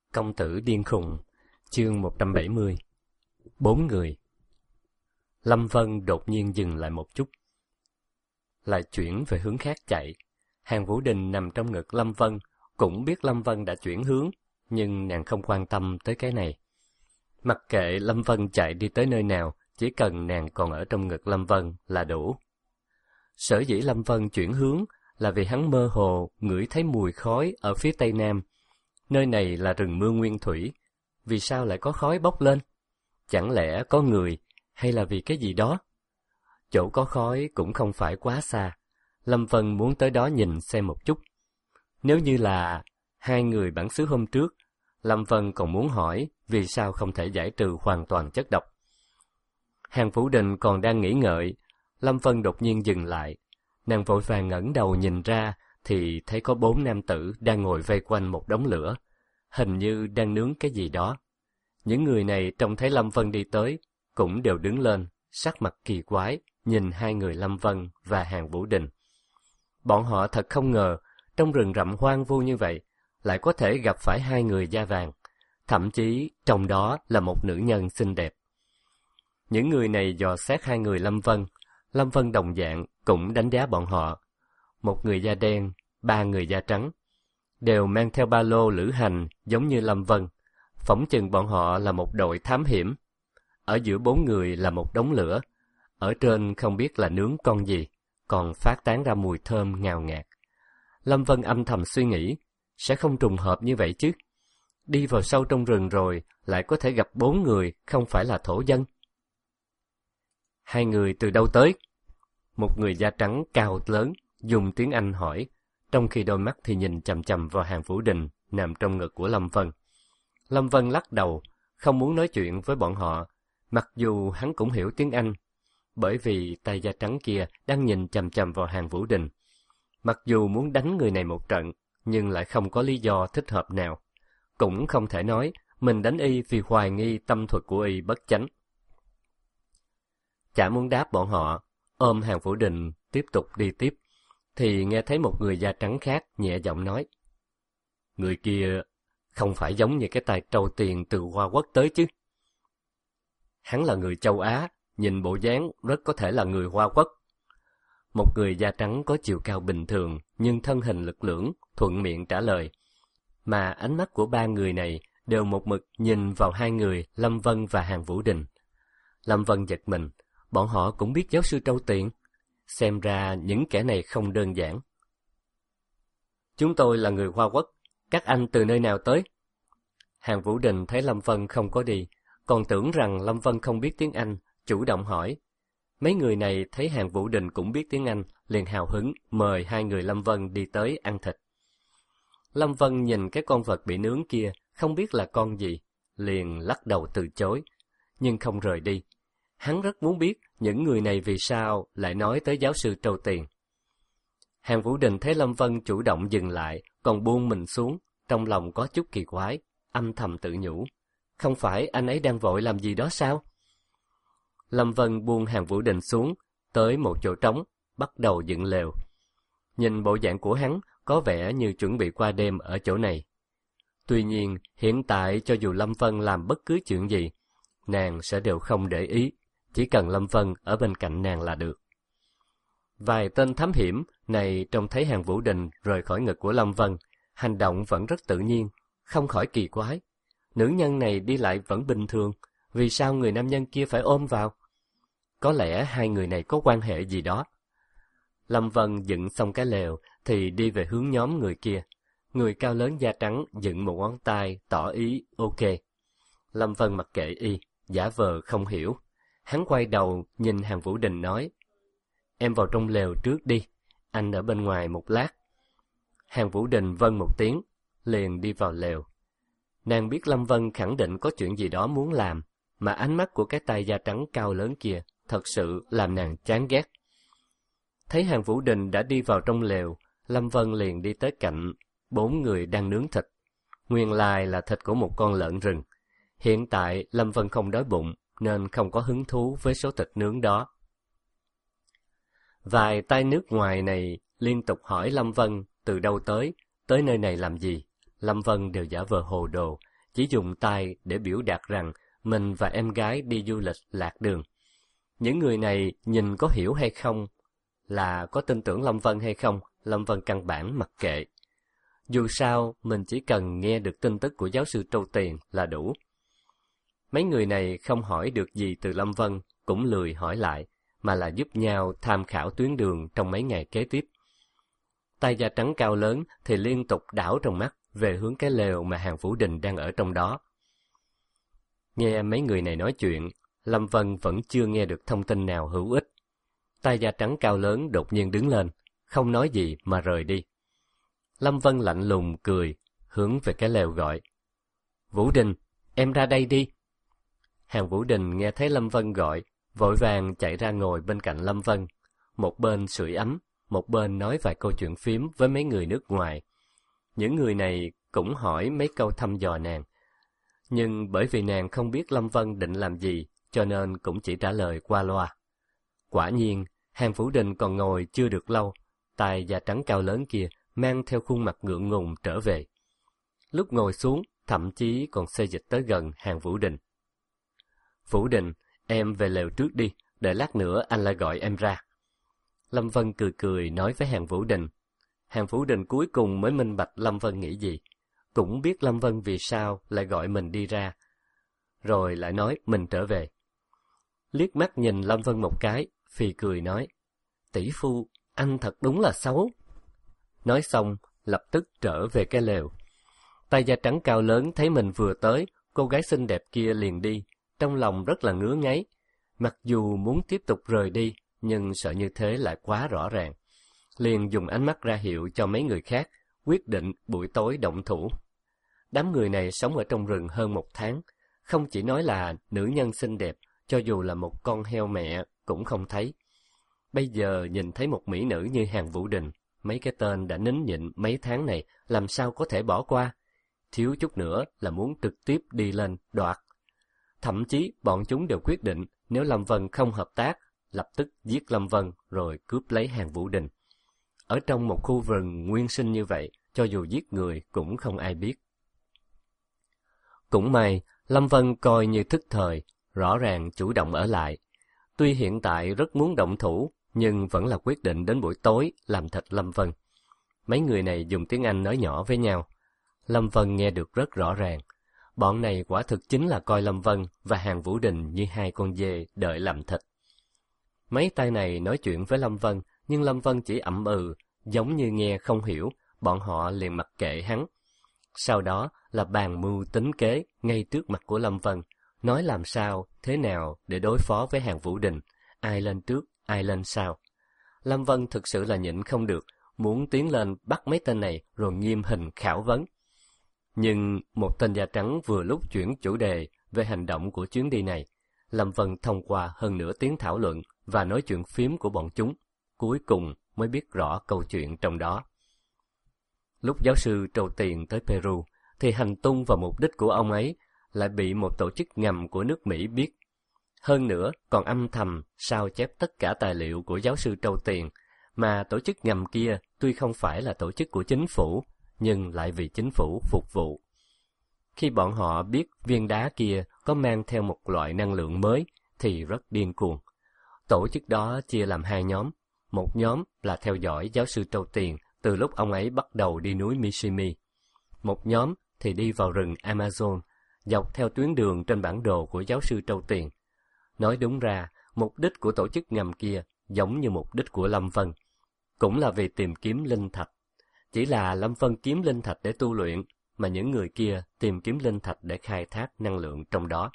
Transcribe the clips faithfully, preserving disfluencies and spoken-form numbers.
Công tử điên khùng, chương một trăm bảy mươi. Bốn người. Lâm Vân đột nhiên dừng lại một chút, lại chuyển về hướng khác chạy. Hàn Vũ Đình nằm trong ngực Lâm Vân, cũng biết Lâm Vân đã chuyển hướng, nhưng nàng không quan tâm tới cái này. Mặc kệ Lâm Vân chạy đi tới nơi nào, chỉ cần nàng còn ở trong ngực Lâm Vân là đủ. Sở dĩ Lâm Vân chuyển hướng là vì hắn mơ hồ ngửi thấy mùi khói ở phía tây nam. Nơi này là rừng mưa nguyên thủy, vì sao lại có khói bốc lên? Chẳng lẽ có người, hay là vì cái gì đó? Chỗ có khói cũng không phải quá xa, Lâm Vân muốn tới đó nhìn xem một chút. Nếu như là hai người bản xứ hôm trước, Lâm Vân còn muốn hỏi vì sao không thể giải trừ hoàn toàn chất độc. Hàn Vũ Đình còn đang nghĩ ngợi, Lâm Vân đột nhiên dừng lại. Nàng vội vàng ngẩng đầu nhìn ra thì thấy có bốn nam tử đang ngồi vây quanh một đống lửa, hình như đang nướng cái gì đó. Những người này trông thấy Lâm Vân đi tới, cũng đều đứng lên, sắc mặt kỳ quái, nhìn hai người Lâm Vân và Hàn Vũ Đình. Bọn họ thật không ngờ, trong rừng rậm hoang vu như vậy, lại có thể gặp phải hai người da vàng, thậm chí trong đó là một nữ nhân xinh đẹp. Những người này dò xét hai người Lâm Vân, Lâm Vân đồng dạng cũng đánh giá bọn họ. Một người da đen, ba người da trắng, đều mang theo ba lô lữ hành giống như Lâm Vân. Phỏng chừng bọn họ là một đội thám hiểm. Ở giữa bốn người là một đống lửa, ở trên không biết là nướng con gì, còn phát tán ra mùi thơm ngào ngạt. Lâm Vân âm thầm suy nghĩ, sẽ không trùng hợp như vậy chứ. Đi vào sâu trong rừng rồi, lại có thể gặp bốn người không phải là thổ dân. Hai người từ đâu tới? Một người da trắng cao lớn, dùng tiếng Anh hỏi, trong khi đôi mắt thì nhìn chằm chằm vào Hàn Vũ Đình nằm trong ngực của Lâm Vân. Lâm Vân lắc đầu, không muốn nói chuyện với bọn họ, mặc dù hắn cũng hiểu tiếng Anh, bởi vì tay da trắng kia đang nhìn chằm chằm vào Hàn Vũ Đình. Mặc dù muốn đánh người này một trận, nhưng lại không có lý do thích hợp nào. Cũng không thể nói mình đánh y vì hoài nghi tâm thuật của y bất chánh. Chả muốn đáp bọn họ, ôm Hàn Vũ Đình tiếp tục đi tiếp, thì nghe thấy một người da trắng khác nhẹ giọng nói. Người kia không phải giống như cái tay trâu tiền từ Hoa Quốc tới chứ? Hắn là người châu Á, nhìn bộ dáng rất có thể là người Hoa Quốc. Một người da trắng có chiều cao bình thường, nhưng thân hình lực lưỡng, thuận miệng trả lời. Mà ánh mắt của ba người này đều một mực nhìn vào hai người Lâm Vân và Hàn Vũ Đình. Lâm Vân giật mình, bọn họ cũng biết giáo sư Trâu Tiền. Xem ra những kẻ này không đơn giản. Chúng tôi là người Hoa Quốc, các anh từ nơi nào tới? Hàn Vũ Đình thấy Lâm Vân không có đi, còn tưởng rằng Lâm Vân không biết tiếng Anh, chủ động hỏi. Mấy người này thấy Hàn Vũ Đình cũng biết tiếng Anh, liền hào hứng mời hai người Lâm Vân đi tới ăn thịt. Lâm Vân nhìn cái con vật bị nướng kia, không biết là con gì, liền lắc đầu từ chối, nhưng không rời đi. Hắn rất muốn biết những người này vì sao lại nói tới giáo sư Trâu Tiền. Hàn Vũ Đình thấy Lâm Vân chủ động dừng lại, còn buông mình xuống, trong lòng có chút kỳ quái, âm thầm tự nhủ. Không phải anh ấy đang vội làm gì đó sao? Lâm Vân buông Hàn Vũ Đình xuống, tới một chỗ trống, bắt đầu dựng lều. Nhìn bộ dạng của hắn, có vẻ như chuẩn bị qua đêm ở chỗ này. Tuy nhiên, hiện tại cho dù Lâm Vân làm bất cứ chuyện gì, nàng sẽ đều không để ý, chỉ cần Lâm Vân ở bên cạnh nàng là được. Vài tên thám hiểm này trông thấy Hàn Vũ Đình rời khỏi ngực của Lâm Vân, hành động vẫn rất tự nhiên, không khỏi kỳ quái. Nữ nhân này đi lại vẫn bình thường, vì sao người nam nhân kia phải ôm vào? Có lẽ hai người này có quan hệ gì đó. Lâm Vân dựng xong cái lều thì đi về hướng nhóm người kia. Người cao lớn da trắng dựng một ngón tay tỏ ý ok. Lâm Vân mặc kệ y, giả vờ không hiểu. Hắn quay đầu nhìn Hàn Vũ Đình nói, em vào trong lều trước đi, anh ở bên ngoài một lát. Hàn Vũ Đình vâng một tiếng, liền đi vào lều. Nàng biết Lâm Vân khẳng định có chuyện gì đó muốn làm, mà ánh mắt của cái tay da trắng cao lớn kia thật sự làm nàng chán ghét. Thấy Hàn Vũ Đình đã đi vào trong lều, Lâm Vân liền đi tới cạnh bốn người đang nướng thịt. Nguyên lai là thịt của một con lợn rừng. Hiện tại Lâm Vân không đói bụng, nên không có hứng thú với số thịt nướng đó. Vài tay nước ngoài này liên tục hỏi Lâm Vân từ đâu tới, tới nơi này làm gì. Lâm Vân đều giả vờ hồ đồ, chỉ dùng tay để biểu đạt rằng mình và em gái đi du lịch lạc đường. Những người này nhìn có hiểu hay không, là có tin tưởng Lâm Vân hay không, Lâm Vân căn bản mặc kệ. Dù sao, mình chỉ cần nghe được tin tức của giáo sư Trâu Tiền là đủ. Mấy người này không hỏi được gì từ Lâm Vân, cũng lười hỏi lại, mà là giúp nhau tham khảo tuyến đường trong mấy ngày kế tiếp. Tay da trắng cao lớn thì liên tục đảo trong mắt về hướng cái lều mà Hàn Vũ Đình đang ở trong đó. Nghe mấy người này nói chuyện, Lâm Vân vẫn chưa nghe được thông tin nào hữu ích. Tay da trắng cao lớn đột nhiên đứng lên, không nói gì mà rời đi. Lâm Vân lạnh lùng cười, hướng về cái lều gọi. Vũ Đình, em ra đây đi. Hàn Vũ Đình nghe thấy Lâm Vân gọi, vội vàng chạy ra ngồi bên cạnh Lâm Vân. Một bên sưởi ấm, một bên nói vài câu chuyện phím với mấy người nước ngoài. Những người này cũng hỏi mấy câu thăm dò nàng. Nhưng bởi vì nàng không biết Lâm Vân định làm gì, cho nên cũng chỉ trả lời qua loa. Quả nhiên, Hàn Vũ Đình còn ngồi chưa được lâu, tay da trắng cao lớn kia mang theo khuôn mặt ngượng ngùng trở về. Lúc ngồi xuống, thậm chí còn xê dịch tới gần Hàn Vũ Đình. Vũ Đình, em về lều trước đi, đợi lát nữa anh lại gọi em ra. Lâm Vân cười cười nói với Hàn Vũ Đình. Hàn Vũ Đình cuối cùng mới minh bạch Lâm Vân nghĩ gì, cũng biết Lâm Vân vì sao lại gọi mình đi ra, rồi lại nói mình trở về. Liếc mắt nhìn Lâm Vân một cái, phì cười nói, tỷ phu, anh thật đúng là xấu. Nói xong, lập tức trở về cái lều. Tay da trắng cao lớn thấy mình vừa tới, cô gái xinh đẹp kia liền đi, trong lòng rất là ngứa ngáy. Mặc dù muốn tiếp tục rời đi, nhưng sợ như thế lại quá rõ ràng. Liền dùng ánh mắt ra hiệu cho mấy người khác, quyết định buổi tối động thủ. Đám người này sống ở trong rừng hơn một tháng, không chỉ nói là nữ nhân xinh đẹp, cho dù là một con heo mẹ cũng không thấy. Bây giờ nhìn thấy một mỹ nữ như Hàn Vũ Đình, mấy cái tên đã nín nhịn mấy tháng này làm sao có thể bỏ qua. Thiếu chút nữa là muốn trực tiếp đi lên đoạt. Thậm chí bọn chúng đều quyết định nếu Lâm Vân không hợp tác, lập tức giết Lâm Vân rồi cướp lấy Hàn Vũ Đình. Ở trong một khu rừng nguyên sinh như vậy, cho dù giết người cũng không ai biết. Cũng may, Lâm Vân coi như thức thời, rõ ràng chủ động ở lại. Tuy hiện tại rất muốn động thủ, nhưng vẫn là quyết định đến buổi tối làm thịt Lâm Vân. Mấy người này dùng tiếng Anh nói nhỏ với nhau. Lâm Vân nghe được rất rõ ràng. Bọn này quả thực chính là coi Lâm Vân và Hàn Vũ Đình như hai con dê đợi làm thịt. Mấy tay này nói chuyện với Lâm Vân, nhưng Lâm Vân chỉ ậm ừ, giống như nghe không hiểu, bọn họ liền mặc kệ hắn. Sau đó là bàn mưu tính kế ngay trước mặt của Lâm Vân, nói làm sao, thế nào để đối phó với Hàn Vũ Đình, ai lên trước, ai lên sau. Lâm Vân thực sự là nhịn không được, muốn tiến lên bắt mấy tên này rồi nghiêm hình khảo vấn. Nhưng một tên da trắng vừa lúc chuyển chủ đề về hành động của chuyến đi này. Lâm Vân thông qua hơn nửa tiếng thảo luận và nói chuyện phím của bọn chúng, cuối cùng mới biết rõ câu chuyện trong đó. Lúc giáo sư trầu tiền tới Peru, thì hành tung và mục đích của ông ấy lại bị một tổ chức ngầm của nước Mỹ biết. Hơn nữa, còn âm thầm sao chép tất cả tài liệu của giáo sư trầu tiền, mà tổ chức ngầm kia tuy không phải là tổ chức của chính phủ, nhưng lại vì chính phủ phục vụ. Khi bọn họ biết viên đá kia có mang theo một loại năng lượng mới, thì rất điên cuồng. Tổ chức đó chia làm hai nhóm. Một nhóm là theo dõi giáo sư trầu tiền từ lúc ông ấy bắt đầu đi núi Mishimi. Một nhóm thì đi vào rừng Amazon, dọc theo tuyến đường trên bản đồ của giáo sư trầu tiền. Nói đúng ra, mục đích của tổ chức ngầm kia giống như mục đích của Lâm Vân, cũng là vì tìm kiếm linh thạch. Chỉ là Lâm Vân kiếm linh thạch để tu luyện, mà những người kia tìm kiếm linh thạch để khai thác năng lượng trong đó.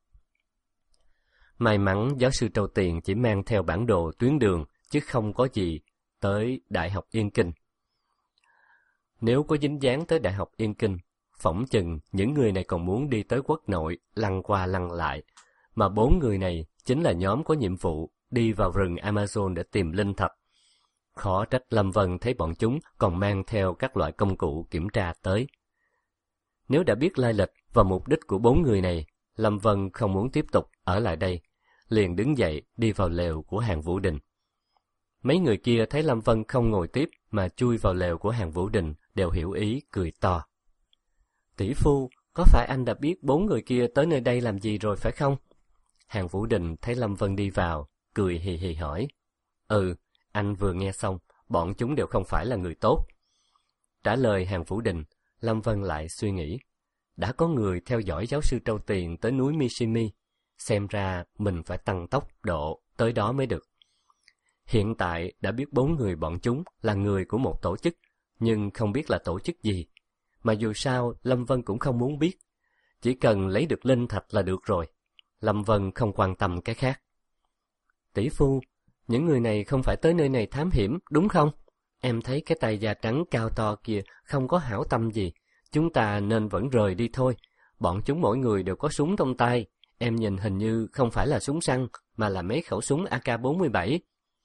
May mắn giáo sư trầu tiền chỉ mang theo bản đồ tuyến đường, chứ không có gì tới Đại học Yên Kinh. Nếu có dính dáng tới Đại học Yên Kinh, phỏng chừng những người này còn muốn đi tới quốc nội lăn qua lăn lại, mà bốn người này chính là nhóm có nhiệm vụ đi vào rừng Amazon để tìm linh thạch. Khó trách Lâm Vân thấy bọn chúng còn mang theo các loại công cụ kiểm tra tới. Nếu đã biết lai lịch và mục đích của bốn người này, Lâm Vân không muốn tiếp tục ở lại đây, liền đứng dậy đi vào lều của Hàn Vũ Đình. Mấy người kia thấy Lâm Vân không ngồi tiếp mà chui vào lều của Hàn Vũ Đình, đều hiểu ý cười to. Tỷ phu, có phải anh đã biết bốn người kia tới nơi đây làm gì rồi phải không? Hàn Vũ Đình thấy Lâm Vân đi vào, cười hì hì hỏi. Ừ, anh vừa nghe xong, bọn chúng đều không phải là người tốt. Trả lời Hàn Vũ Đình, Lâm Vân lại suy nghĩ. Đã có người theo dõi giáo sư Trâu Tiền tới núi Mishimi, xem ra mình phải tăng tốc độ tới đó mới được. Hiện tại đã biết bốn người bọn chúng là người của một tổ chức, nhưng không biết là tổ chức gì. Mà dù sao, Lâm Vân cũng không muốn biết. Chỉ cần lấy được linh thạch là được rồi. Lâm Vân không quan tâm cái khác. Tỷ phu, những người này không phải tới nơi này thám hiểm, đúng không? Em thấy cái tay da trắng cao to kia không có hảo tâm gì. Chúng ta nên vẫn rời đi thôi. Bọn chúng mỗi người đều có súng trong tay. Em nhìn hình như không phải là súng săn, mà là mấy khẩu súng A K bốn mươi bảy.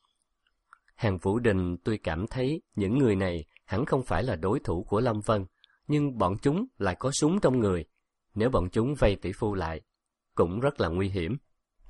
Hàn Vũ Đình tuy cảm thấy những người này hẳn không phải là đối thủ của Lâm Vân, nhưng bọn chúng lại có súng trong người. Nếu bọn chúng vây tỷ phu lại, cũng rất là nguy hiểm.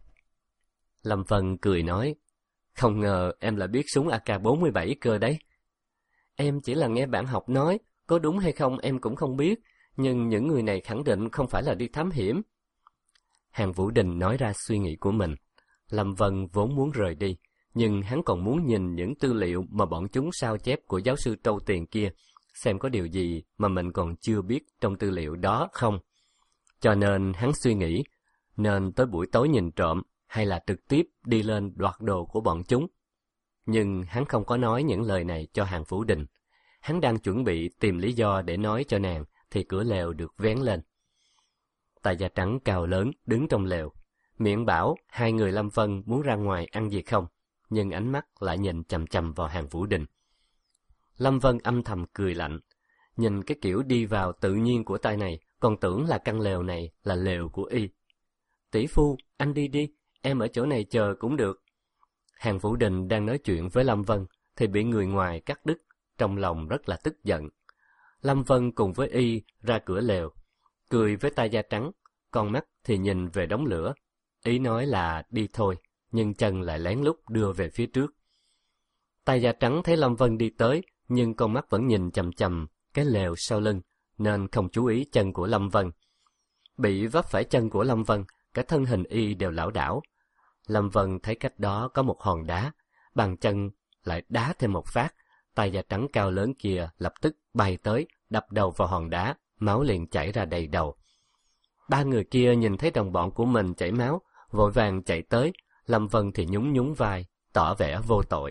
Lâm Vân cười nói, không ngờ em lại biết súng A K bốn mươi bảy cơ đấy. Em chỉ là nghe bạn học nói, có đúng hay không em cũng không biết, nhưng những người này khẳng định không phải là đi thám hiểm. Hàn Vũ Đình nói ra suy nghĩ của mình. Lâm Vân vốn muốn rời đi, nhưng hắn còn muốn nhìn những tư liệu mà bọn chúng sao chép của giáo sư Trâu Tiền kia, xem có điều gì mà mình còn chưa biết trong tư liệu đó không. Cho nên hắn suy nghĩ, nên tới buổi tối nhìn trộm hay là trực tiếp đi lên đoạt đồ của bọn chúng. Nhưng hắn không có nói những lời này cho Hàn Vũ Đình. Hắn đang chuẩn bị tìm lý do để nói cho nàng, thì cửa lều được vén lên. Tài da trắng cao lớn đứng trong lều, miệng bảo hai người Lâm Vân muốn ra ngoài ăn gì không, nhưng ánh mắt lại nhìn chằm chằm vào Hàn Vũ Đình. Lâm Vân âm thầm cười lạnh, nhìn cái kiểu đi vào tự nhiên của tay này, còn tưởng là căn lều này là lều của y. Tỷ phu, anh đi đi, em ở chỗ này chờ cũng được. Hàn Vũ Đình đang nói chuyện với Lâm Vân, thì bị người ngoài cắt đứt, trong lòng rất là tức giận. Lâm Vân cùng với y ra cửa lều, cười với tay da trắng, con mắt thì nhìn về đống lửa. Ý nói là đi thôi, nhưng chân lại lén lút đưa về phía trước. Tay da trắng thấy Lâm Vân đi tới, nhưng con mắt vẫn nhìn chằm chằm cái lều sau lưng, nên không chú ý chân của Lâm Vân. Bị vấp phải chân của Lâm Vân, cả thân hình y đều lảo đảo. Lâm Vân thấy cách đó có một hòn đá, bàn chân lại đá thêm một phát, tay da trắng cao lớn kia lập tức bay tới, đập đầu vào hòn đá, máu liền chảy ra đầy đầu. Ba người kia nhìn thấy đồng bọn của mình chảy máu, vội vàng chạy tới, Lâm Vân thì nhún nhún vai, tỏ vẻ vô tội.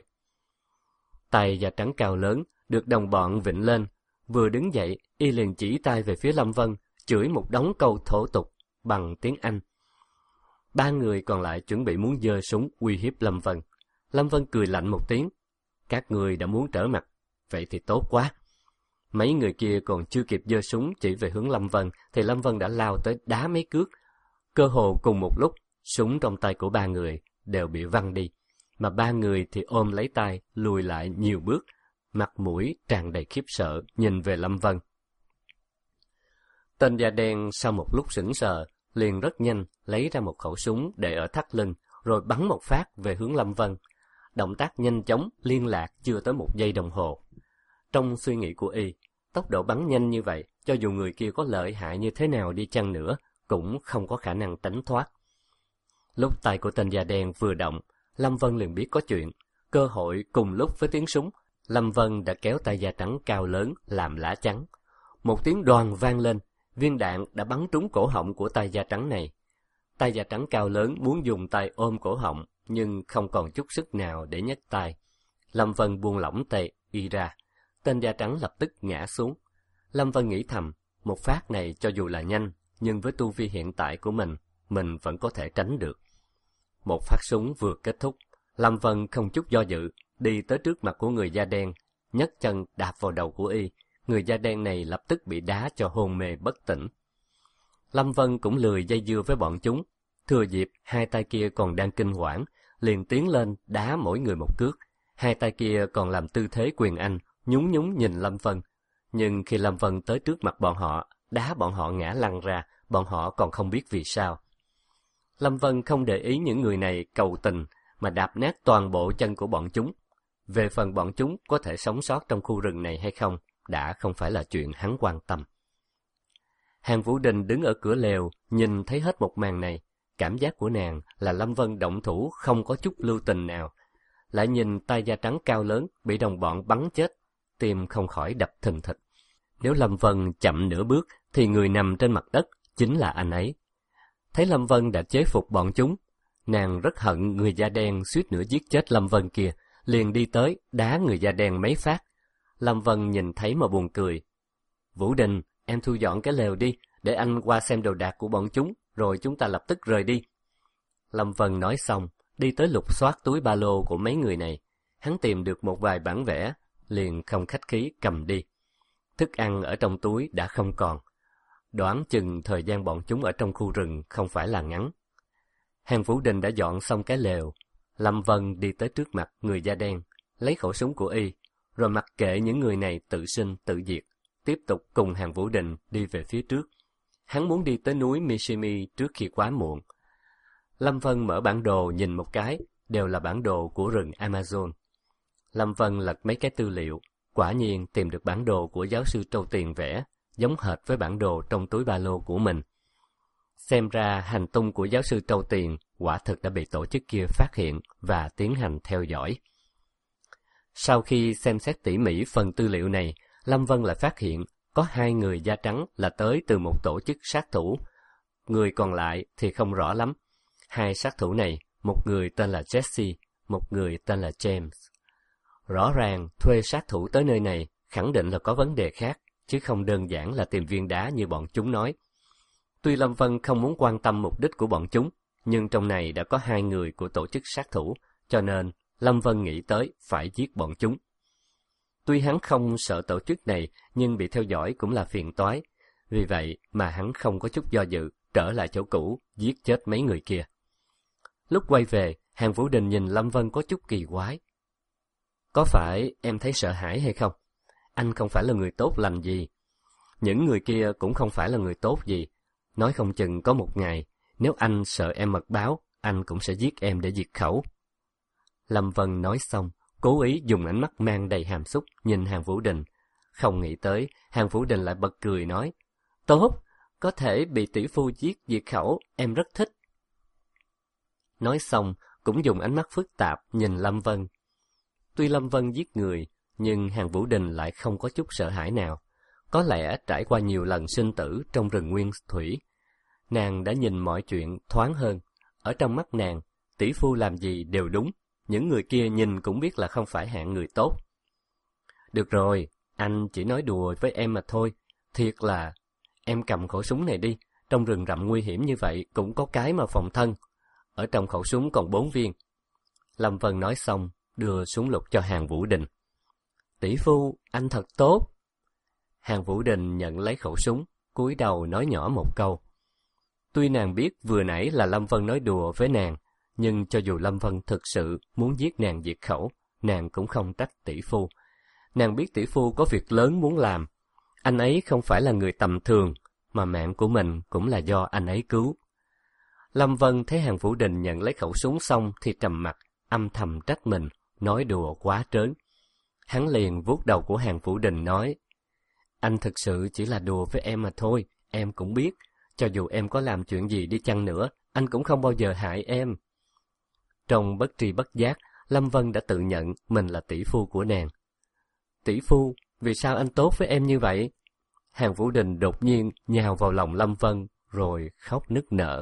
Tay da trắng cao lớn được đồng bọn vịnh lên, vừa đứng dậy, y liền chỉ tay về phía Lâm Vân, chửi một đống câu thổ tục bằng tiếng Anh. Ba người còn lại chuẩn bị muốn giơ súng uy hiếp Lâm Vân. Lâm Vân cười lạnh một tiếng, các người đã muốn trở mặt, vậy thì tốt quá. Mấy người kia còn chưa kịp giơ súng chỉ về hướng Lâm Vân, thì Lâm Vân đã lao tới đá mấy cước. Cơ hồ cùng một lúc, súng trong tay của ba người đều bị văng đi, mà ba người thì ôm lấy tay lùi lại nhiều bước, mặt mũi tràn đầy khiếp sợ nhìn về Lâm Vân. Tên da đen sau một lúc sững sờ, liền rất nhanh lấy ra một khẩu súng để ở thắt lưng, rồi bắn một phát về hướng Lâm Vân. Động tác nhanh chóng, liên lạc chưa tới một giây đồng hồ. Trong suy nghĩ của y, tốc độ bắn nhanh như vậy, cho dù người kia có lợi hại như thế nào đi chăng nữa, cũng không có khả năng tránh thoát. Lúc tay của tên da đen vừa động, Lâm Vân liền biết có chuyện. Cơ hội cùng lúc với tiếng súng, Lâm Vân đã kéo tay da trắng cao lớn làm lá chắn. Một tiếng đoàng vang lên, viên đạn đã bắn trúng cổ họng của tay da trắng này. Tay da trắng cao lớn muốn dùng tay ôm cổ họng, nhưng không còn chút sức nào để nhấc tay. Lâm Vân buông lỏng tay y ra, tên da trắng lập tức ngã xuống. Lâm Vân nghĩ thầm, một phát này cho dù là nhanh, nhưng với tu vi hiện tại của mình, mình vẫn có thể tránh được. Một phát súng vừa kết thúc, Lâm Vân không chút do dự, đi tới trước mặt của người da đen, nhấc chân đạp vào đầu của y. Người da đen này lập tức bị đá cho hôn mê bất tỉnh. Lâm Vân cũng lười dây dưa với bọn chúng, thừa dịp hai tay kia còn đang kinh hoảng, liền tiến lên đá mỗi người một cước. Hai tay kia còn làm tư thế quyền Anh, nhún nhún nhìn Lâm Vân. Nhưng khi Lâm Vân tới trước mặt bọn họ, đá bọn họ ngã lăn ra, bọn họ còn không biết vì sao. Lâm Vân không để ý những người này cầu tình, mà đạp nát toàn bộ chân của bọn chúng. Về phần bọn chúng có thể sống sót trong khu rừng này hay không, đã không phải là chuyện hắn quan tâm. Hàn Vũ Đình đứng ở cửa lều, nhìn thấy hết một màn này. Cảm giác của nàng là Lâm Vân động thủ không có chút lưu tình nào. Lại nhìn tay da trắng cao lớn bị đồng bọn bắn chết, tim không khỏi đập thình thịch. Nếu Lâm Vân chậm nửa bước thì người nằm trên mặt đất chính là anh ấy. Thấy Lâm Vân đã chế phục bọn chúng, nàng rất hận người da đen suýt nữa giết chết Lâm Vân kia, liền đi tới đá người da đen mấy phát. Lâm Vân nhìn thấy mà buồn cười. Vũ Đình, em thu dọn cái lều đi, để anh qua xem đồ đạc của bọn chúng, rồi chúng ta lập tức rời đi. Lâm Vân nói xong, đi tới lục soát túi ba lô của mấy người này. Hắn tìm được một vài bản vẽ, liền không khách khí cầm đi. Thức ăn ở trong túi đã không còn. Đoán chừng thời gian bọn chúng ở trong khu rừng không phải là ngắn. Hàn Vũ Đình đã dọn xong cái lều. Lâm Vân đi tới trước mặt người da đen, lấy khẩu súng của y, rồi mặc kệ những người này tự sinh tự diệt, tiếp tục cùng Hàn Vũ Đình đi về phía trước. Hắn muốn đi tới núi Mishimi trước khi quá muộn. Lâm Vân mở bản đồ nhìn một cái, đều là bản đồ của rừng Amazon. Lâm Vân lật mấy cái tư liệu, quả nhiên tìm được bản đồ của giáo sư Trâu Tiền vẽ, giống hệt với bản đồ trong túi ba lô của mình. Xem ra hành tung của giáo sư Trâu Tiền quả thực đã bị tổ chức kia phát hiện và tiến hành theo dõi. Sau khi xem xét tỉ mỉ phần tư liệu này, Lâm Vân lại phát hiện có hai người da trắng là tới từ một tổ chức sát thủ. Người còn lại thì không rõ lắm. Hai sát thủ này, một người tên là Jesse, một người tên là James. Rõ ràng thuê sát thủ tới nơi này khẳng định là có vấn đề khác, chứ không đơn giản là tìm viên đá như bọn chúng nói. Tuy Lâm Vân không muốn quan tâm mục đích của bọn chúng, nhưng trong này đã có hai người của tổ chức sát thủ, cho nên Lâm Vân nghĩ tới phải giết bọn chúng. Tuy hắn không sợ tổ chức này, nhưng bị theo dõi cũng là phiền toái. Vì vậy mà hắn không có chút do dự, trở lại chỗ cũ, giết chết mấy người kia. Lúc quay về, Hàn Vũ Đình nhìn Lâm Vân có chút kỳ quái. Có phải em thấy sợ hãi hay không? Anh không phải là người tốt lành gì. Những người kia cũng không phải là người tốt gì. Nói không chừng có một ngày, nếu anh sợ em mật báo, anh cũng sẽ giết em để diệt khẩu. Lâm Vân nói xong, cố ý dùng ánh mắt mang đầy hàm xúc nhìn Hàn Vũ Đình. Không nghĩ tới, Hàn Vũ Đình lại bật cười nói, tốt, có thể bị tỷ phu giết diệt khẩu, em rất thích. Nói xong, cũng dùng ánh mắt phức tạp nhìn Lâm Vân. Tuy Lâm Vân giết người, nhưng Hàn Vũ Đình lại không có chút sợ hãi nào. Có lẽ trải qua nhiều lần sinh tử trong rừng nguyên thủy, nàng đã nhìn mọi chuyện thoáng hơn. Ở trong mắt nàng, tỷ phu làm gì đều đúng. Những người kia nhìn cũng biết là không phải hạng người tốt. Được rồi, anh chỉ nói đùa với em mà thôi. Thiệt là, em cầm khẩu súng này đi. Trong rừng rậm nguy hiểm như vậy cũng có cái mà phòng thân. Ở trong khẩu súng còn bốn viên. Lâm Vân nói xong, đưa súng lục cho Hàn Vũ Đình. Tỷ phu, anh thật tốt. Hàn Vũ Đình nhận lấy khẩu súng, cúi đầu nói nhỏ một câu. Tuy nàng biết vừa nãy là Lâm Vân nói đùa với nàng, nhưng cho dù Lâm Vân thực sự muốn giết nàng diệt khẩu, nàng cũng không trách tỷ phu. Nàng biết tỷ phu có việc lớn muốn làm. Anh ấy không phải là người tầm thường, mà mạng của mình cũng là do anh ấy cứu. Lâm Vân thấy Hàn Vũ Đình nhận lấy khẩu súng xong thì trầm mặt, âm thầm trách mình, nói đùa quá trớn. Hắn liền vuốt đầu của Hàn Vũ Đình nói, anh thực sự chỉ là đùa với em mà thôi, em cũng biết. Cho dù em có làm chuyện gì đi chăng nữa, anh cũng không bao giờ hại em. Trong bất tri bất giác, Lâm Vân đã tự nhận mình là tỷ phu của nàng. Tỷ phu, vì sao anh tốt với em như vậy? Hàn Vũ Đình đột nhiên nhào vào lòng Lâm Vân, rồi khóc nức nở.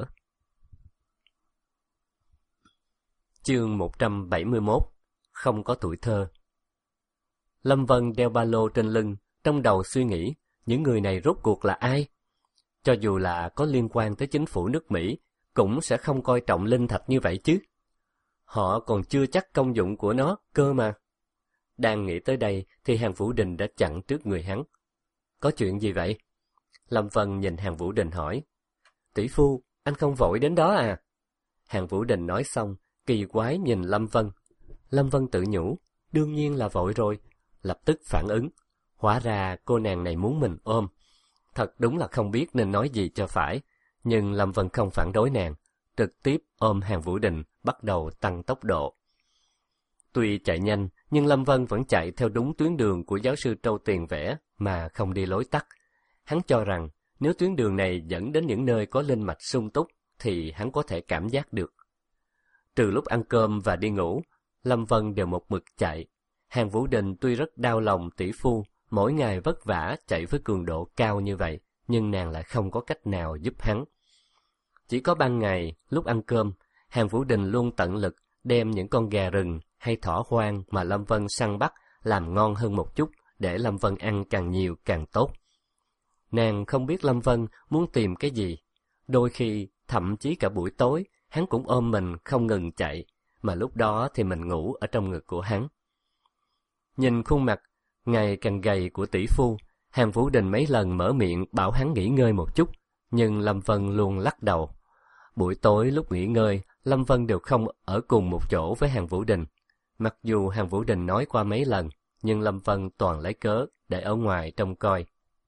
Chương một trăm bảy mươi mốt. Không có tuổi thơ. Lâm Vân đeo ba lô trên lưng, trong đầu suy nghĩ, những người này rốt cuộc là ai? Cho dù là có liên quan tới chính phủ nước Mỹ, cũng sẽ không coi trọng linh thạch như vậy chứ. Họ còn chưa chắc công dụng của nó, cơ mà. Đang nghĩ tới đây, thì Hàn Vũ Đình đã chặn trước người hắn. Có chuyện gì vậy? Lâm Vân nhìn Hàn Vũ Đình hỏi. Tỷ phu, anh không vội đến đó à? Hàn Vũ Đình nói xong, kỳ quái nhìn Lâm Vân. Lâm Vân tự nhủ, đương nhiên là vội rồi. Lập tức phản ứng. Hóa ra cô nàng này muốn mình ôm. Thật đúng là không biết nên nói gì cho phải. Nhưng Lâm Vân không phản đối nàng, trực tiếp ôm Hàn Vũ Đình, bắt đầu tăng tốc độ. Tuy chạy nhanh, nhưng Lâm Vân vẫn chạy theo đúng tuyến đường của giáo sư Trâu Tiền vẽ mà không đi lối tắt. Hắn cho rằng Nếu tuyến đường này dẫn đến những nơi có linh mạch sung túc, thì hắn có thể cảm giác được. Trừ lúc ăn cơm và đi ngủ, Lâm Vân đều một mực chạy. Hàn Vũ Đình tuy rất đau lòng tỷ phu, mỗi ngày vất vả chạy với cường độ cao như vậy, nhưng nàng lại không có cách nào giúp hắn. Chỉ có ban ngày, lúc ăn cơm, Hàn Vũ Đình luôn tận lực đem những con gà rừng hay thỏ hoang mà Lâm Vân săn bắt làm ngon hơn một chút, để Lâm Vân ăn càng nhiều càng tốt. Nàng không biết Lâm Vân muốn tìm cái gì. Đôi khi, thậm chí cả buổi tối, hắn cũng ôm mình không ngừng chạy, mà lúc đó thì mình ngủ ở trong ngực của hắn. Nhìn khuôn mặt ngày càng gầy của tỷ phu, Hàn Vũ Đình mấy lần mở miệng bảo hắn nghỉ ngơi một chút, nhưng Lâm Vân luôn lắc đầu. Buổi tối lúc nghỉ ngơi, Lâm Vân đều không ở cùng một chỗ với Hàn Vũ Đình. Mặc dù Hàn Vũ Đình nói qua mấy lần, nhưng Lâm Vân toàn lấy cớ để ở ngoài trông coi.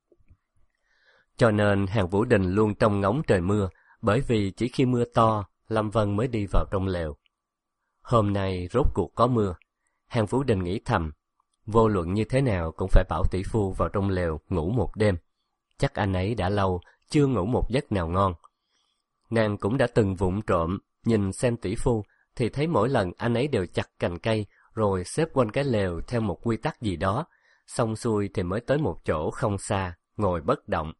Cho nên Hàn Vũ Đình luôn trông ngóng trời mưa, bởi vì chỉ khi mưa to, Lâm Vân mới đi vào trong lều. Hôm nay rốt cuộc có mưa. Hàn Vũ Đình nghĩ thầm, vô luận như thế nào cũng phải bảo tỷ phu vào trong lều ngủ một đêm. Chắc anh ấy đã lâu chưa ngủ một giấc nào ngon. Nàng cũng đã từng vụng trộm nhìn xem tỷ phu, thì thấy mỗi lần anh ấy đều chặt cành cây rồi xếp quanh cái lều theo một quy tắc gì đó, xong xuôi thì mới tới một chỗ không xa, ngồi bất động.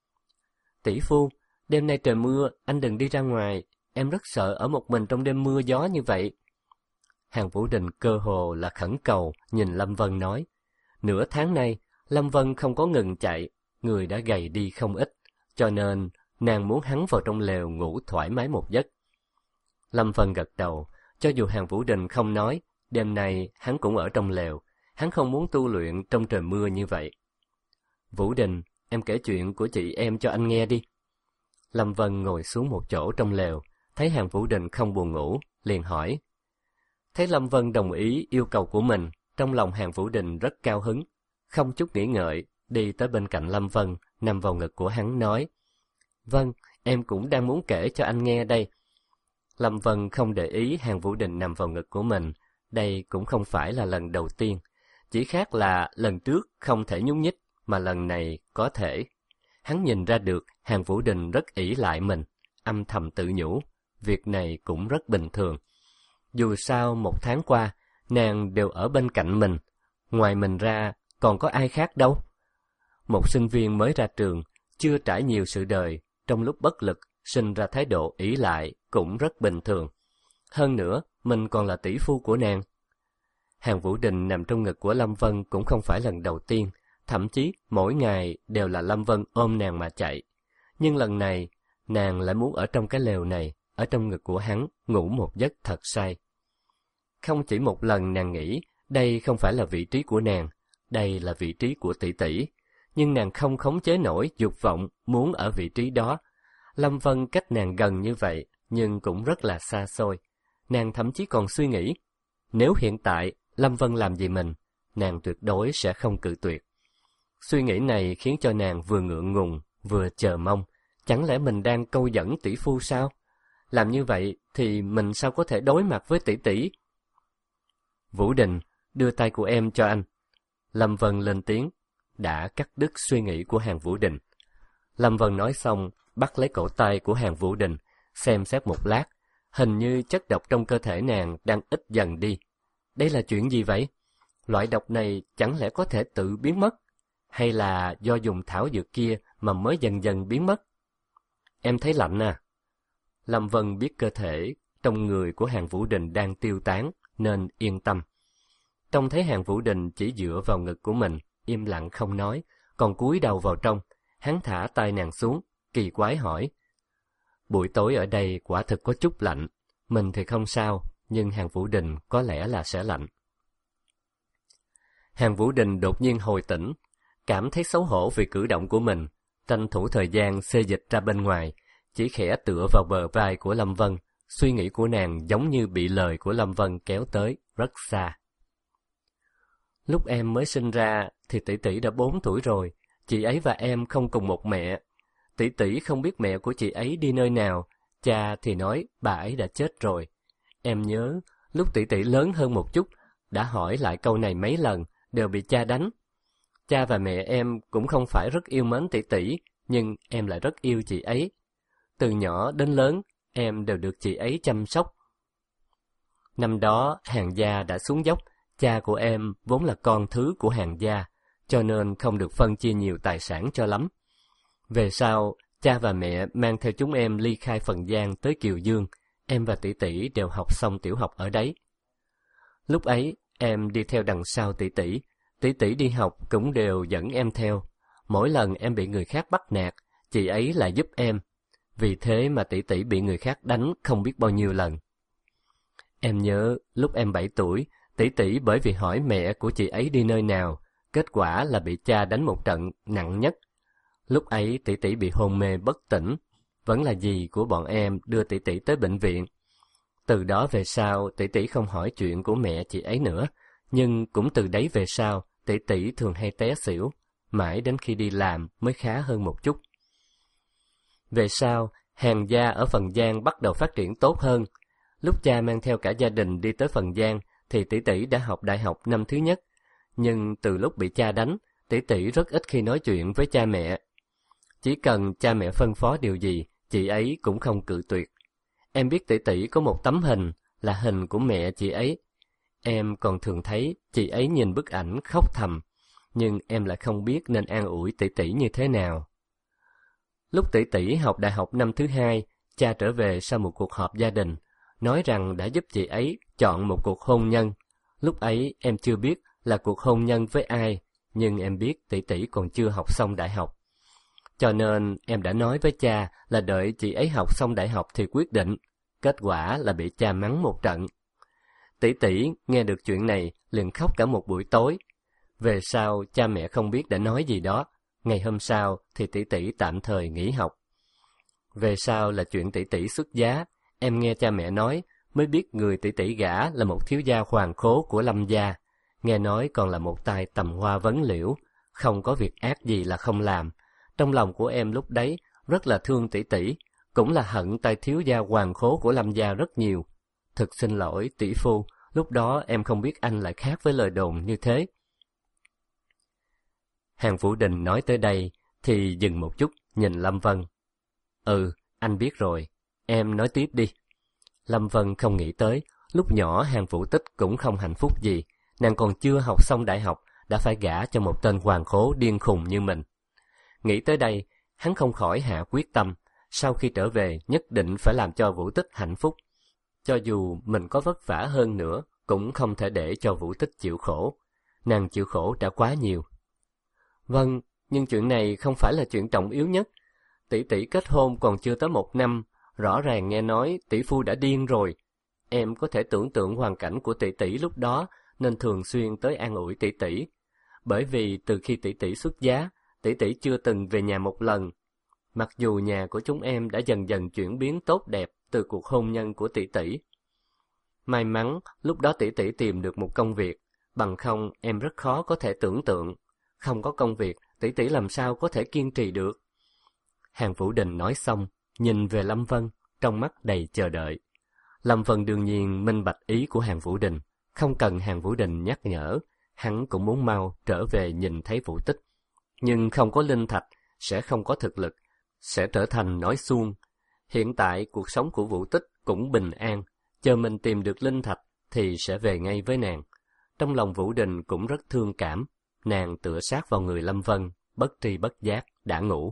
Tỷ phu, đêm nay trời mưa, anh đừng đi ra ngoài, em rất sợ ở một mình trong đêm mưa gió như vậy. Hàn Vũ Đình cơ hồ là khẩn cầu nhìn Lâm Vân nói. Nửa tháng nay, Lâm Vân không có ngừng chạy, người đã gầy đi không ít, cho nên nàng muốn hắn vào trong lều ngủ thoải mái một giấc. Lâm Vân gật đầu, cho dù Hàn Vũ Đình không nói, đêm nay hắn cũng ở trong lều, hắn không muốn tu luyện trong trời mưa như vậy. Vũ Đình, em kể chuyện của chị em cho anh nghe đi. Lâm Vân ngồi xuống một chỗ trong lều, thấy Hàn Vũ Đình không buồn ngủ, liền hỏi. Thấy Lâm Vân đồng ý yêu cầu của mình, trong lòng Hàn Vũ Đình rất cao hứng, không chút nghĩ ngợi, đi tới bên cạnh Lâm Vân, nằm vào ngực của hắn nói. Vâng, em cũng đang muốn kể cho anh nghe đây. Lâm Vân không để ý Hàn Vũ Đình nằm vào ngực của mình, đây cũng không phải là lần đầu tiên, chỉ khác là lần trước không thể nhúc nhích, mà lần này có thể. Hắn nhìn ra được Hàn Vũ Đình rất ỷ lại mình, âm thầm tự nhủ, việc này cũng rất bình thường. Dù sao một tháng qua, nàng đều ở bên cạnh mình, ngoài mình ra còn có ai khác đâu. Một sinh viên mới ra trường, chưa trải nhiều sự đời, trong lúc bất lực, sinh ra thái độ ỷ lại cũng rất bình thường. Hơn nữa, mình còn là tỷ phu của nàng. Hàn Vũ Đình nằm trong ngực của Lâm Vân cũng không phải lần đầu tiên, thậm chí mỗi ngày đều là Lâm Vân ôm nàng mà chạy. Nhưng lần này, nàng lại muốn ở trong cái lều này, ở trong ngực của hắn, ngủ một giấc thật say. Không chỉ một lần nàng nghĩ, đây không phải là vị trí của nàng, đây là vị trí của tỷ tỷ, nhưng nàng không khống chế nổi dục vọng muốn ở vị trí đó. Lâm Vân cách nàng gần như vậy, nhưng cũng rất là xa xôi. Nàng thậm chí còn suy nghĩ, nếu hiện tại Lâm Vân làm gì mình, nàng tuyệt đối sẽ không cự tuyệt. Suy nghĩ này khiến cho nàng vừa ngượng ngùng, vừa chờ mong. Chẳng lẽ mình đang câu dẫn tỷ phu sao? Làm như vậy thì mình sao có thể đối mặt với tỷ tỷ? Vũ Đình, đưa tay của em cho anh. Lâm Vân lên tiếng, đã cắt đứt suy nghĩ của Hàn Vũ Đình. Lâm Vân nói xong, bắt lấy cổ tay của Hàn Vũ Đình, xem xét một lát, hình như chất độc trong cơ thể nàng đang ít dần đi. Đây là chuyện gì vậy? Loại độc này chẳng lẽ có thể tự biến mất? Hay là do dùng thảo dược kia mà mới dần dần biến mất? Em thấy lạnh à? Lâm Vân biết cơ thể trong người của Hàn Vũ Đình đang tiêu tán, nên yên tâm. Trông thấy Hàn Vũ Đình chỉ dựa vào ngực của mình, im lặng không nói, còn cúi đầu vào trong, hắn thả tay nàng xuống, kỳ quái hỏi. Buổi tối ở đây quả thực có chút lạnh, mình thì không sao, nhưng Hàn Vũ Đình có lẽ là sẽ lạnh. Hàn Vũ Đình đột nhiên hồi tỉnh, cảm thấy xấu hổ vì cử động của mình, tranh thủ thời gian xê dịch ra bên ngoài, chỉ khẽ tựa vào bờ vai của Lâm Vân, suy nghĩ của nàng giống như bị lời của Lâm Vân kéo tới rất xa. Lúc em mới sinh ra thì tỷ tỷ đã bốn tuổi rồi, chị ấy và em không cùng một mẹ. Tỷ tỷ không biết mẹ của chị ấy đi nơi nào, cha thì nói bà ấy đã chết rồi. Em nhớ, lúc tỷ tỷ lớn hơn một chút, đã hỏi lại câu này mấy lần, đều bị cha đánh. Cha và mẹ em cũng không phải rất yêu mến tỷ tỷ, nhưng em lại rất yêu chị ấy. Từ nhỏ đến lớn, em đều được chị ấy chăm sóc. Năm đó, Hàng gia đã xuống dốc, cha của em vốn là con thứ của Hàng gia, cho nên không được phân chia nhiều tài sản cho lắm. Về sau, cha và mẹ mang theo chúng em ly khai Phần Giang tới Kiều Dương, em và tỷ tỷ đều học xong tiểu học ở đấy. Lúc ấy, em đi theo đằng sau tỷ tỷ, tỷ tỷ đi học cũng đều dẫn em theo. Mỗi lần em bị người khác bắt nạt, chị ấy lại giúp em. Vì thế mà tỷ tỷ bị người khác đánh không biết bao nhiêu lần. Em nhớ lúc em bảy tuổi, tỷ tỷ bởi vì hỏi mẹ của chị ấy đi nơi nào, kết quả là bị cha đánh một trận nặng nhất. Lúc ấy tỷ tỷ bị hôn mê bất tỉnh, vẫn là dì của bọn em đưa tỷ tỷ tới bệnh viện. Từ đó về sau, tỷ tỷ không hỏi chuyện của mẹ chị ấy nữa, nhưng cũng từ đấy về sau, tỷ tỷ thường hay té xỉu, mãi đến khi đi làm mới khá hơn một chút. Về sau, Hàng gia ở Phần Giang bắt đầu phát triển tốt hơn. Lúc cha mang theo cả gia đình đi tới Phần Giang, thì tỷ tỷ đã học đại học năm thứ nhất. Nhưng từ lúc bị cha đánh, tỷ tỷ rất ít khi nói chuyện với cha mẹ. Chỉ cần cha mẹ phân phó điều gì, chị ấy cũng không cự tuyệt. Em biết tỷ tỷ có một tấm hình, là hình của mẹ chị ấy. Em còn thường thấy chị ấy nhìn bức ảnh khóc thầm, nhưng em lại không biết nên an ủi tỷ tỷ như thế nào. Lúc tỷ tỷ học đại học năm thứ hai, cha trở về sau một cuộc họp gia đình, nói rằng đã giúp chị ấy chọn một cuộc hôn nhân. Lúc ấy em chưa biết là cuộc hôn nhân với ai, nhưng em biết tỷ tỷ còn chưa học xong đại học. Cho nên em đã nói với cha là đợi chị ấy học xong đại học thì quyết định. Kết quả là bị cha mắng một trận. Tỷ tỷ nghe được chuyện này liền khóc cả một buổi tối. Về sau cha mẹ không biết đã nói gì đó. Ngày hôm sau thì tỷ tỷ tạm thời nghỉ học. Về sau là chuyện tỷ tỷ xuất giá. Em nghe cha mẹ nói mới biết người tỷ tỷ gả là một thiếu gia hoàng khố của Lâm gia. Nghe nói còn là một tài tầm hoa vấn liễu, không có việc ác gì là không làm. Trong lòng của em lúc đấy rất là thương tỷ tỷ, cũng là hận tay thiếu gia hoàng khố của Lâm gia rất nhiều. Thực xin lỗi tỷ phu, lúc đó em không biết anh lại khác với lời đồn như thế. Hàng Vũ Đình nói tới đây thì dừng một chút nhìn Lâm Vân. Ừ, anh biết rồi, em nói tiếp đi. Lâm Vân không nghĩ tới, lúc nhỏ Hàng Vũ Tích cũng không hạnh phúc gì, nàng còn chưa học xong đại học đã phải gả cho một tên hoàng khố điên khùng như mình. Nghĩ tới đây, hắn không khỏi hạ quyết tâm, sau khi trở về nhất định phải làm cho Vũ Tích hạnh phúc. Cho dù mình có vất vả hơn nữa, cũng không thể để cho Vũ Tích chịu khổ. Nàng chịu khổ đã quá nhiều. Vâng, nhưng chuyện này không phải là chuyện trọng yếu nhất. Tỷ tỷ kết hôn còn chưa tới một năm, rõ ràng nghe nói tỷ phu đã điên rồi. Em có thể tưởng tượng hoàn cảnh của tỷ tỷ lúc đó, nên thường xuyên tới an ủi tỷ tỷ. Bởi vì từ khi tỷ tỷ xuất giá, tỷ tỷ chưa từng về nhà một lần. Mặc dù nhà của chúng em đã dần dần chuyển biến tốt đẹp từ cuộc hôn nhân của tỷ tỷ. May mắn lúc đó tỷ tỷ tìm được một công việc, bằng không em rất khó có thể tưởng tượng. Không có công việc, tỷ tỷ làm sao có thể kiên trì được. Hàng Vũ Đình nói xong, nhìn về Lâm Vân, trong mắt đầy chờ đợi. Lâm Vân đương nhiên minh bạch ý của Hàng Vũ Đình, không cần Hàng Vũ Đình nhắc nhở, hắn cũng muốn mau trở về nhìn thấy Vũ Tích. Nhưng không có linh thạch, sẽ không có thực lực, sẽ trở thành nói suông. Hiện tại cuộc sống của Vũ Tích cũng bình an, chờ mình tìm được linh thạch thì sẽ về ngay với nàng. Trong lòng Vũ Đình cũng rất thương cảm, nàng tựa sát vào người Lâm Vân, bất tri bất giác đã ngủ.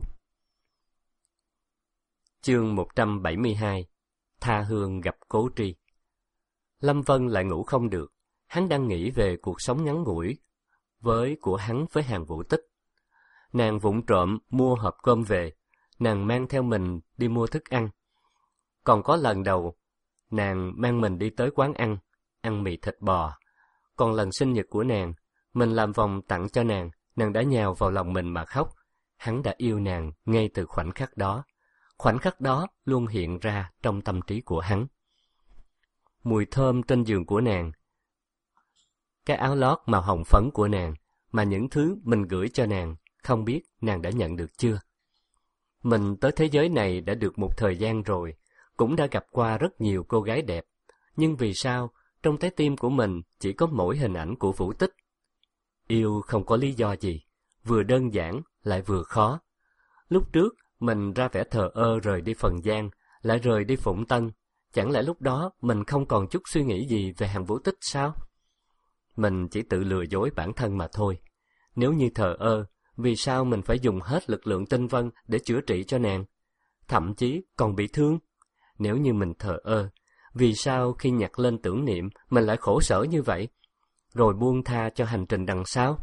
Chương một trăm bảy mươi hai. Tha hương gặp Cố Tri. Lâm Vân lại ngủ không được, hắn đang nghĩ về cuộc sống ngắn ngủi với của hắn với Hàng Vũ Tích. Nàng vụng trộm mua hộp cơm về, nàng mang theo mình đi mua thức ăn. Còn có lần đầu, nàng mang mình đi tới quán ăn, ăn mì thịt bò. Còn lần sinh nhật của nàng, mình làm vòng tặng cho nàng, nàng đã nhào vào lòng mình mà khóc. Hắn đã yêu nàng ngay từ khoảnh khắc đó. Khoảnh khắc đó luôn hiện ra trong tâm trí của hắn. Mùi thơm trên giường của nàng, cái áo lót màu hồng phấn của nàng, mà những thứ mình gửi cho nàng, không biết nàng đã nhận được chưa. Mình tới thế giới này đã được một thời gian rồi, cũng đã gặp qua rất nhiều cô gái đẹp. Nhưng vì sao, trong trái tim của mình chỉ có mỗi hình ảnh của Vũ Tích? Yêu không có lý do gì, vừa đơn giản lại vừa khó. Lúc trước, mình ra vẻ thờ ơ rời đi Phần Giang, lại rời đi Phụng Tân. Chẳng lẽ lúc đó mình không còn chút suy nghĩ gì về Hàn Vũ Tích sao? Mình chỉ tự lừa dối bản thân mà thôi. Nếu như thờ ơ, vì sao mình phải dùng hết lực lượng tinh vân để chữa trị cho nàng? Thậm chí còn bị thương. Nếu như mình thờ ơ, vì sao khi nhặt lên tưởng niệm mình lại khổ sở như vậy, rồi buông tha cho hành trình đằng sau?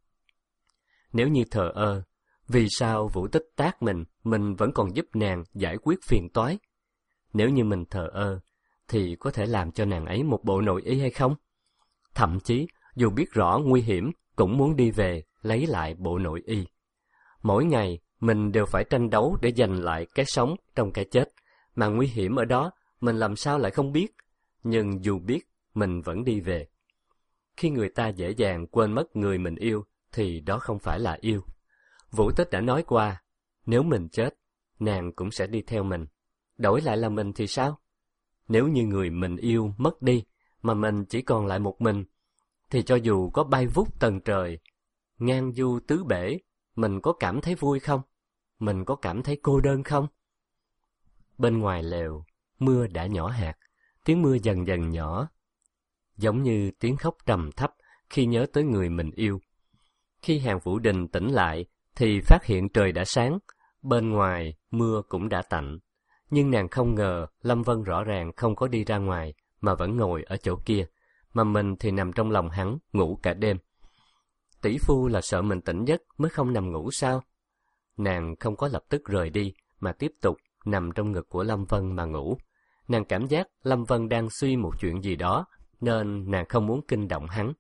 Nếu như thờ ơ, vì sao Vũ Tích tát mình, mình vẫn còn giúp nàng giải quyết phiền toái? Nếu như mình thờ ơ, thì có thể làm cho nàng ấy một bộ nội y hay không? Thậm chí, dù biết rõ nguy hiểm, cũng muốn đi về, lấy lại bộ nội y. Mỗi ngày, mình đều phải tranh đấu để giành lại cái sống trong cái chết, mà nguy hiểm ở đó, mình làm sao lại không biết? Nhưng dù biết, mình vẫn đi về. Khi người ta dễ dàng quên mất người mình yêu, thì đó không phải là yêu. Vũ Tích đã nói qua, nếu mình chết, nàng cũng sẽ đi theo mình. Đổi lại là mình thì sao? Nếu như người mình yêu mất đi, mà mình chỉ còn lại một mình, thì cho dù có bay vút tầng trời, ngang du tứ bể, mình có cảm thấy vui không? Mình có cảm thấy cô đơn không? Bên ngoài lều, mưa đã nhỏ hạt, tiếng mưa dần dần nhỏ, giống như tiếng khóc trầm thấp khi nhớ tới người mình yêu. Khi Hàn Vũ Đình tỉnh lại, thì phát hiện trời đã sáng, bên ngoài mưa cũng đã tạnh. Nhưng nàng không ngờ Lâm Vân rõ ràng không có đi ra ngoài, mà vẫn ngồi ở chỗ kia, mà mình thì nằm trong lòng hắn, ngủ cả đêm. Tỷ phu là sợ mình tỉnh giấc mới không nằm ngủ sao? Nàng không có lập tức rời đi, mà tiếp tục nằm trong ngực của Lâm Vân mà ngủ. Nàng cảm giác Lâm Vân đang suy một chuyện gì đó, nên nàng không muốn kinh động hắn.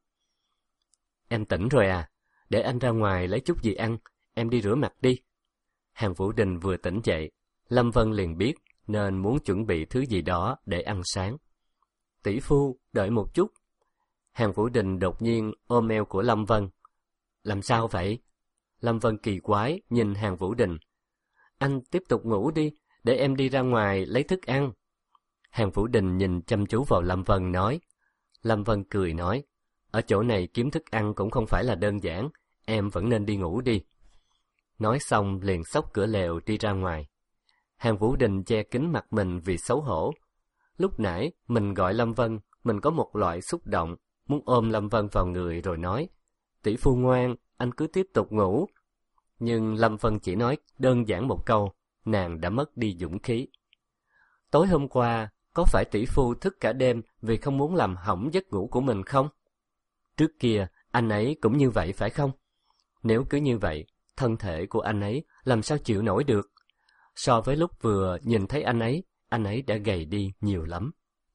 Em tỉnh rồi à? Để anh ra ngoài lấy chút gì ăn, em đi rửa mặt đi. Hàn Vũ Đình vừa tỉnh dậy, Lâm Vân liền biết, nên muốn chuẩn bị thứ gì đó để ăn sáng. Tỷ phu, đợi một chút. Hàn Vũ Đình đột nhiên ôm eo của Lâm Vân. Làm sao vậy? Lâm Vân kỳ quái nhìn Hàn Vũ Đình. Anh tiếp tục ngủ đi, để em đi ra ngoài lấy thức ăn. Hàn Vũ Đình nhìn chăm chú vào Lâm Vân nói. Lâm Vân cười nói, ở chỗ này kiếm thức ăn cũng không phải là đơn giản, em vẫn nên đi ngủ đi. Nói xong liền xốc cửa lều đi ra ngoài. Hàn Vũ Đình che kín mặt mình vì xấu hổ. Lúc nãy mình gọi Lâm Vân, mình có một loại xúc động, muốn ôm Lâm Vân vào người rồi nói, tỷ phu ngoan, anh cứ tiếp tục ngủ. Nhưng Lâm Vân chỉ nói đơn giản một câu, nàng đã mất đi dũng khí. Tối hôm qua, có phải tỷ phu thức cả đêm vì không muốn làm hỏng giấc ngủ của mình không? Trước kia, anh ấy cũng như vậy phải không? Nếu cứ như vậy, thân thể của anh ấy làm sao chịu nổi được? So với lúc vừa nhìn thấy anh ấy, anh ấy đã gầy đi nhiều lắm.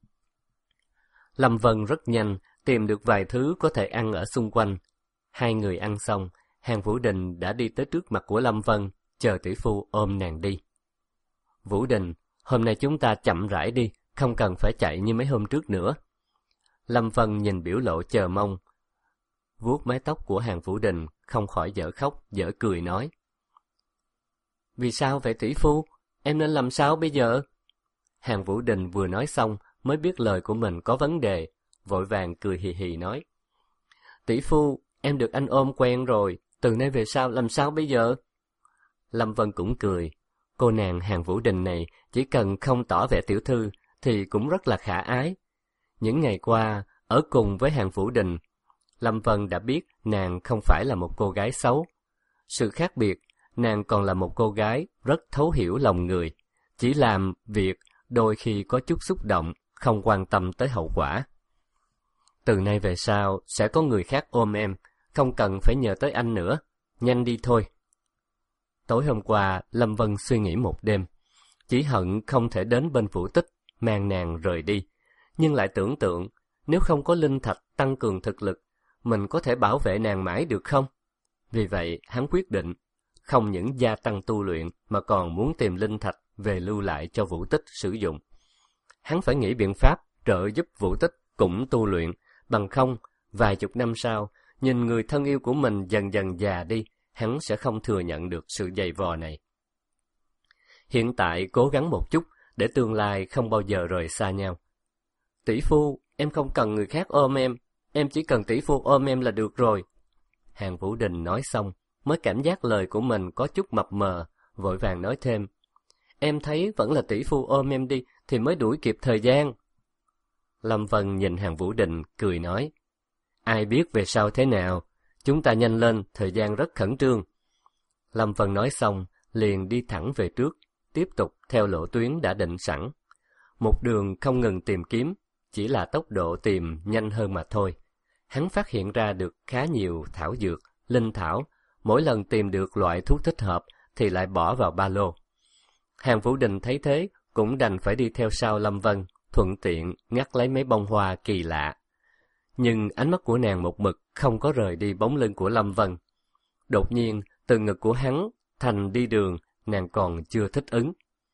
Lâm Vân rất nhanh tìm được vài thứ có thể ăn ở xung quanh. Hai người ăn xong, Hàn Vũ Đình đã đi tới trước mặt của Lâm Vân, chờ tỷ phu ôm nàng đi. Vũ Đình, hôm nay chúng ta chậm rãi đi, không cần phải chạy như mấy hôm trước nữa. Lâm Vân nhìn biểu lộ chờ mong, vuốt mái tóc của Hàn Vũ Đình, không khỏi dở khóc, dở cười nói. Vì sao vậy tỷ phu? Em nên làm sao bây giờ? Hàn Vũ Đình vừa nói xong mới biết lời của mình có vấn đề, vội vàng cười hì hì nói. Tỷ phu, em được anh ôm quen rồi, từ nay về sau làm sao bây giờ? Lâm Vân cũng cười, cô nàng Hàn Vũ Đình này chỉ cần không tỏ vẻ tiểu thư thì cũng rất là khả ái. Những ngày qua, ở cùng với Hàn Vũ Đình, Lâm Vân đã biết nàng không phải là một cô gái xấu. Sự khác biệt, nàng còn là một cô gái rất thấu hiểu lòng người, chỉ làm việc đôi khi có chút xúc động, không quan tâm tới hậu quả. Từ nay về sau, sẽ có người khác ôm em, không cần phải nhờ tới anh nữa, nhanh đi thôi. Tối hôm qua, Lâm Vân suy nghĩ một đêm, chỉ hận không thể đến bên Vũ Tích, mang nàng rời đi, nhưng lại tưởng tượng, nếu không có linh thạch tăng cường thực lực, mình có thể bảo vệ nàng mãi được không? Vì vậy, hắn quyết định, không những gia tăng tu luyện mà còn muốn tìm linh thạch về lưu lại cho Vũ Tích sử dụng. Hắn phải nghĩ biện pháp trợ giúp Vũ Tích cũng tu luyện, bằng không, vài chục năm sau, nhìn người thân yêu của mình dần dần già đi, hắn sẽ không thừa nhận được sự dày vò này. Hiện tại cố gắng một chút, để tương lai không bao giờ rời xa nhau. Tỷ phu, em không cần người khác ôm em, em chỉ cần tỷ phu ôm em là được rồi. Hàn Vũ Đình nói xong, mới cảm giác lời của mình có chút mập mờ, vội vàng nói thêm, em thấy vẫn là tỷ phu ôm em đi thì mới đuổi kịp thời gian. Lâm Vân nhìn Hàn Vũ Đình, cười nói, ai biết về sau thế nào, chúng ta nhanh lên, thời gian rất khẩn trương. Lâm Vân nói xong, liền đi thẳng về trước, tiếp tục theo lộ tuyến đã định sẵn. Một đường không ngừng tìm kiếm, chỉ là tốc độ tìm nhanh hơn mà thôi. Hắn phát hiện ra được khá nhiều thảo dược, linh thảo, mỗi lần tìm được loại thuốc thích hợp thì lại bỏ vào ba lô. Hàn Vũ Đình thấy thế, cũng đành phải đi theo sau Lâm Vân, thuận tiện ngắt lấy mấy bông hoa kỳ lạ. Nhưng ánh mắt của nàng một mực không có rời đi bóng lưng của Lâm Vân. Đột nhiên, từ ngực của hắn, thành đi đường, nàng còn chưa thích ứng.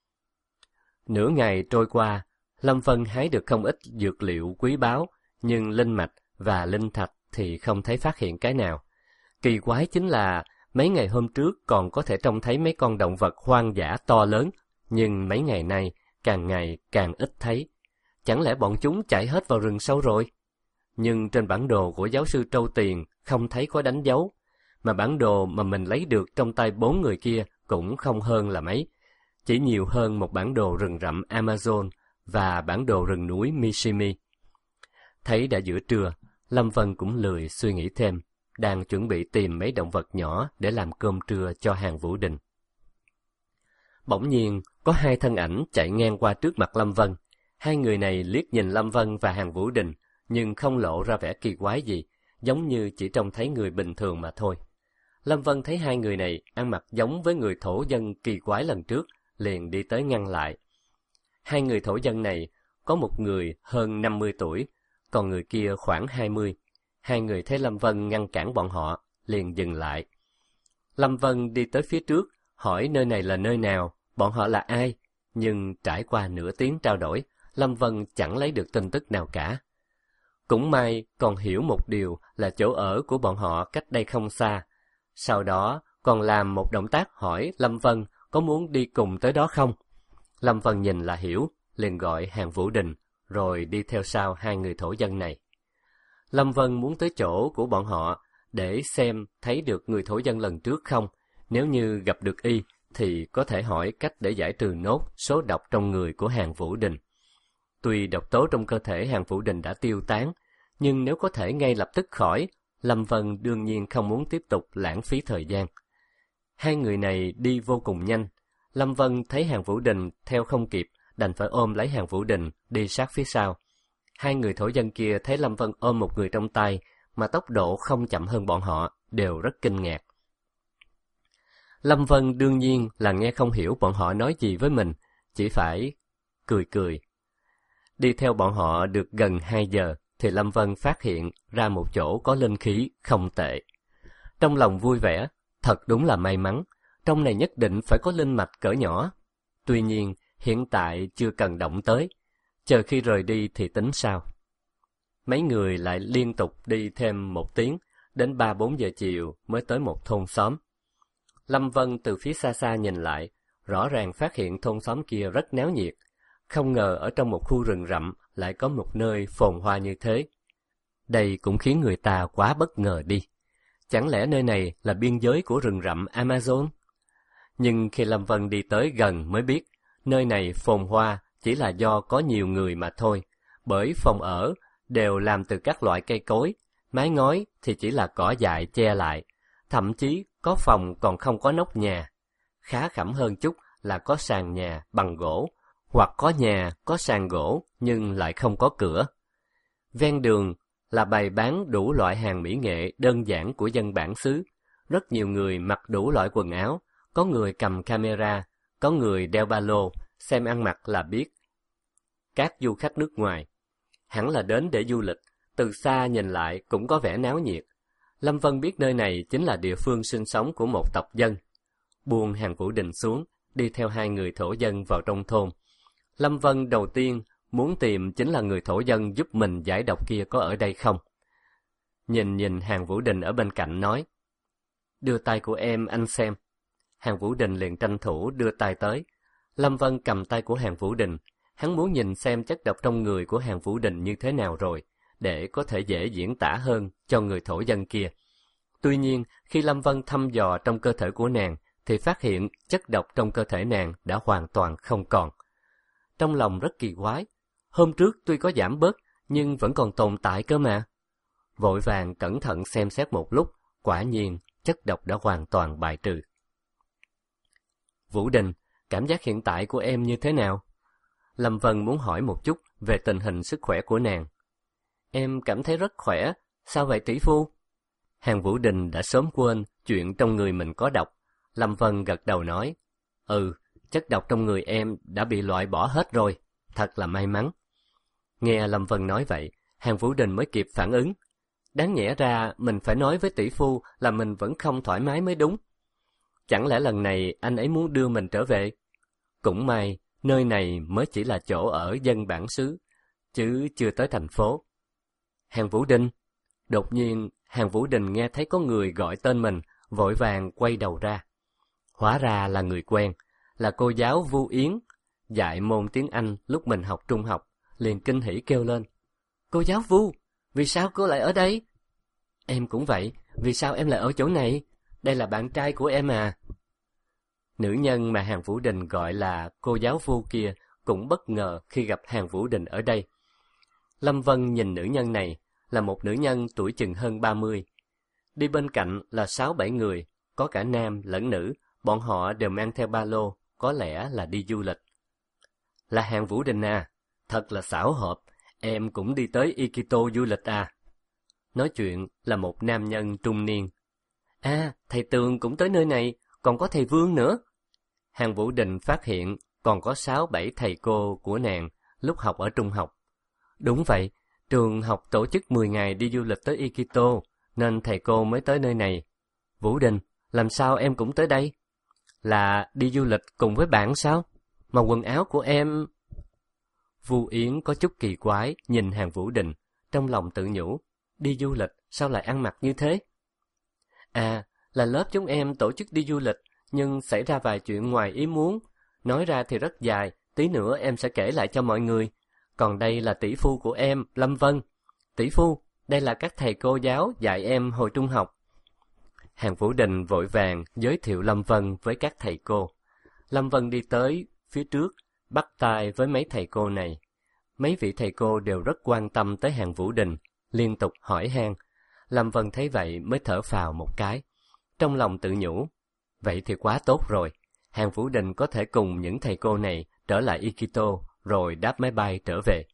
Nửa ngày trôi qua, Lâm Vân hái được không ít dược liệu quý báu, nhưng linh mạch và linh thạch thì không thấy phát hiện cái nào. Kỳ quái chính là, mấy ngày hôm trước còn có thể trông thấy mấy con động vật hoang dã to lớn, nhưng mấy ngày nay càng ngày càng ít thấy. Chẳng lẽ bọn chúng chạy hết vào rừng sâu rồi? Nhưng trên bản đồ của giáo sư Trâu Tiền không thấy có đánh dấu, mà bản đồ mà mình lấy được trong tay bốn người kia cũng không hơn là mấy, chỉ nhiều hơn một bản đồ rừng rậm Amazon và bản đồ rừng núi Mishimi. Thấy đã giữa trưa, Lâm Vân cũng lười suy nghĩ thêm, đang chuẩn bị tìm mấy động vật nhỏ để làm cơm trưa cho Hàn Vũ Đình. Bỗng nhiên, có hai thân ảnh chạy ngang qua trước mặt Lâm Vân. Hai người này liếc nhìn Lâm Vân và Hàn Vũ Đình, nhưng không lộ ra vẻ kỳ quái gì, giống như chỉ trông thấy người bình thường mà thôi. Lâm Vân thấy hai người này ăn mặc giống với người thổ dân kỳ quái lần trước, liền đi tới ngăn lại. Hai người thổ dân này, có một người hơn năm mươi tuổi, còn người kia khoảng hai mươi. Hai người thấy Lâm Vân ngăn cản bọn họ, liền dừng lại. Lâm Vân đi tới phía trước, hỏi nơi này là nơi nào, bọn họ là ai, nhưng trải qua nửa tiếng trao đổi, Lâm Vân chẳng lấy được tin tức nào cả. Cũng may còn hiểu một điều là chỗ ở của bọn họ cách đây không xa. Sau đó còn làm một động tác hỏi Lâm Vân có muốn đi cùng tới đó không. Lâm Vân nhìn là hiểu, liền gọi Hàn Vũ Đình, rồi đi theo sau hai người thổ dân này. Lâm Vân muốn tới chỗ của bọn họ để xem thấy được người thổ dân lần trước không. Nếu như gặp được y thì có thể hỏi cách để giải trừ nốt số độc trong người của Hàn Vũ Đình. Tuy độc tố trong cơ thể Hàn Vũ Đình đã tiêu tán, nhưng nếu có thể ngay lập tức khỏi, Lâm Vân đương nhiên không muốn tiếp tục lãng phí thời gian. Hai người này đi vô cùng nhanh. Lâm Vân thấy Hàn Vũ Đình theo không kịp, đành phải ôm lấy Hàn Vũ Đình đi sát phía sau. Hai người thổ dân kia thấy Lâm Vân ôm một người trong tay, mà tốc độ không chậm hơn bọn họ, đều rất kinh ngạc. Lâm Vân đương nhiên là nghe không hiểu bọn họ nói gì với mình, chỉ phải cười cười. Đi theo bọn họ được gần hai giờ, thì Lâm Vân phát hiện ra một chỗ có linh khí không tệ. Trong lòng vui vẻ, thật đúng là may mắn, trong này nhất định phải có linh mạch cỡ nhỏ. Tuy nhiên, hiện tại chưa cần động tới, chờ khi rời đi thì tính sao. Mấy người lại liên tục đi thêm một tiếng, đến ba bốn giờ chiều mới tới một thôn xóm. Lâm Vân từ phía xa xa nhìn lại, rõ ràng phát hiện thôn xóm kia rất náo nhiệt. Không ngờ ở trong một khu rừng rậm lại có một nơi phồn hoa như thế. Đây cũng khiến người ta quá bất ngờ đi. Chẳng lẽ nơi này là biên giới của rừng rậm Amazon? Nhưng khi Lâm Vân đi tới gần mới biết, nơi này phồn hoa chỉ là do có nhiều người mà thôi, bởi phòng ở đều làm từ các loại cây cối, mái ngói thì chỉ là cỏ dại che lại, thậm chí có phòng còn không có nóc nhà. Khá khẩm hơn chút là có sàn nhà bằng gỗ, hoặc có nhà có sàn gỗ nhưng lại không có cửa. Ven đường là bày bán đủ loại hàng mỹ nghệ đơn giản của dân bản xứ. Rất nhiều người mặc đủ loại quần áo, có người cầm camera, có người đeo ba lô, xem ăn mặc là biết. Các du khách nước ngoài, hẳn là đến để du lịch, từ xa nhìn lại cũng có vẻ náo nhiệt. Lâm Vân biết nơi này chính là địa phương sinh sống của một tộc dân. Buông Hàn Vũ Đình xuống, đi theo hai người thổ dân vào trong thôn. Lâm Vân đầu tiên muốn tìm chính là người thổ dân giúp mình giải độc kia có ở đây không. Nhìn nhìn Hàn Vũ Đình ở bên cạnh nói, đưa tay của em anh xem. Hàn Vũ Đình liền tranh thủ đưa tay tới. Lâm Vân cầm tay của Hàn Vũ Đình, hắn muốn nhìn xem chất độc trong người của Hàn Vũ Đình như thế nào rồi, để có thể dễ diễn tả hơn cho người thổ dân kia. Tuy nhiên, khi Lâm Vân thăm dò trong cơ thể của nàng, thì phát hiện chất độc trong cơ thể nàng đã hoàn toàn không còn. Trong lòng rất kỳ quái, hôm trước tuy có giảm bớt, nhưng vẫn còn tồn tại cơ mà. Vội vàng cẩn thận xem xét một lúc, quả nhiên chất độc đã hoàn toàn bài trừ. Vũ Đình, cảm giác hiện tại của em như thế nào? Lâm Vân muốn hỏi một chút về tình hình sức khỏe của nàng. Em cảm thấy rất khỏe, sao vậy tỷ phu? Hàng Vũ Đình đã sớm quên chuyện trong người mình có độc. Lâm Vân gật đầu nói, ừ, chất độc trong người em đã bị loại bỏ hết rồi, thật là may mắn. Nghe Lâm Vân nói vậy, Hàng Vũ Đình mới kịp phản ứng. Đáng nhẽ ra mình phải nói với tỷ phu là mình vẫn không thoải mái mới đúng. Chẳng lẽ lần này anh ấy muốn đưa mình trở về? Cũng may, nơi này mới chỉ là chỗ ở dân bản xứ, chứ chưa tới thành phố. Hàng Vũ Đình. Đột nhiên, Hàng Vũ Đình nghe thấy có người gọi tên mình, vội vàng quay đầu ra. Hóa ra là người quen, là cô giáo Vu Yến, dạy môn tiếng Anh lúc mình học trung học, liền kinh hỉ kêu lên. Cô giáo Vu, vì sao cô lại ở đây? Em cũng vậy, vì sao em lại ở chỗ này? Đây là bạn trai của em à. Nữ nhân mà Hàng Vũ Đình gọi là cô giáo Vu kia cũng bất ngờ khi gặp Hàng Vũ Đình ở đây. Lâm Vân nhìn nữ nhân này, là một nữ nhân tuổi chừng hơn ba mươi. Đi bên cạnh là sáu bảy người, có cả nam lẫn nữ, bọn họ đều mang theo ba lô, có lẽ là đi du lịch. Là Hàng Vũ Đình à, thật là xảo hợp, em cũng đi tới Ikito du lịch à. Nói chuyện là một nam nhân trung niên. À, thầy Tường cũng tới nơi này, còn có thầy Vương nữa. Hàng Vũ Đình phát hiện còn có sáu bảy thầy cô của nàng lúc học ở trung học. Đúng vậy, trường học tổ chức mười ngày đi du lịch tới Ikito, nên thầy cô mới tới nơi này. Vũ Đình, làm sao em cũng tới đây? Là đi du lịch cùng với bạn sao? Mà quần áo của em... Vu Yến có chút kỳ quái nhìn Hàng Vũ Đình, trong lòng tự nhủ, đi du lịch sao lại ăn mặc như thế? À, là lớp chúng em tổ chức đi du lịch, nhưng xảy ra vài chuyện ngoài ý muốn. Nói ra thì rất dài, tí nữa em sẽ kể lại cho mọi người. Còn đây là tỷ phu của em, Lâm Vân. Tỷ phu, đây là các thầy cô giáo dạy em hồi trung học. Hàng Vũ Đình vội vàng giới thiệu Lâm Vân với các thầy cô. Lâm Vân đi tới phía trước, bắt tay với mấy thầy cô này. Mấy vị thầy cô đều rất quan tâm tới Hàng Vũ Đình, liên tục hỏi han. Lâm Vân thấy vậy mới thở phào một cái. Trong lòng tự nhủ, vậy thì quá tốt rồi. Hàng Vũ Đình có thể cùng những thầy cô này trở lại Ikito, rồi đáp máy bay trở về.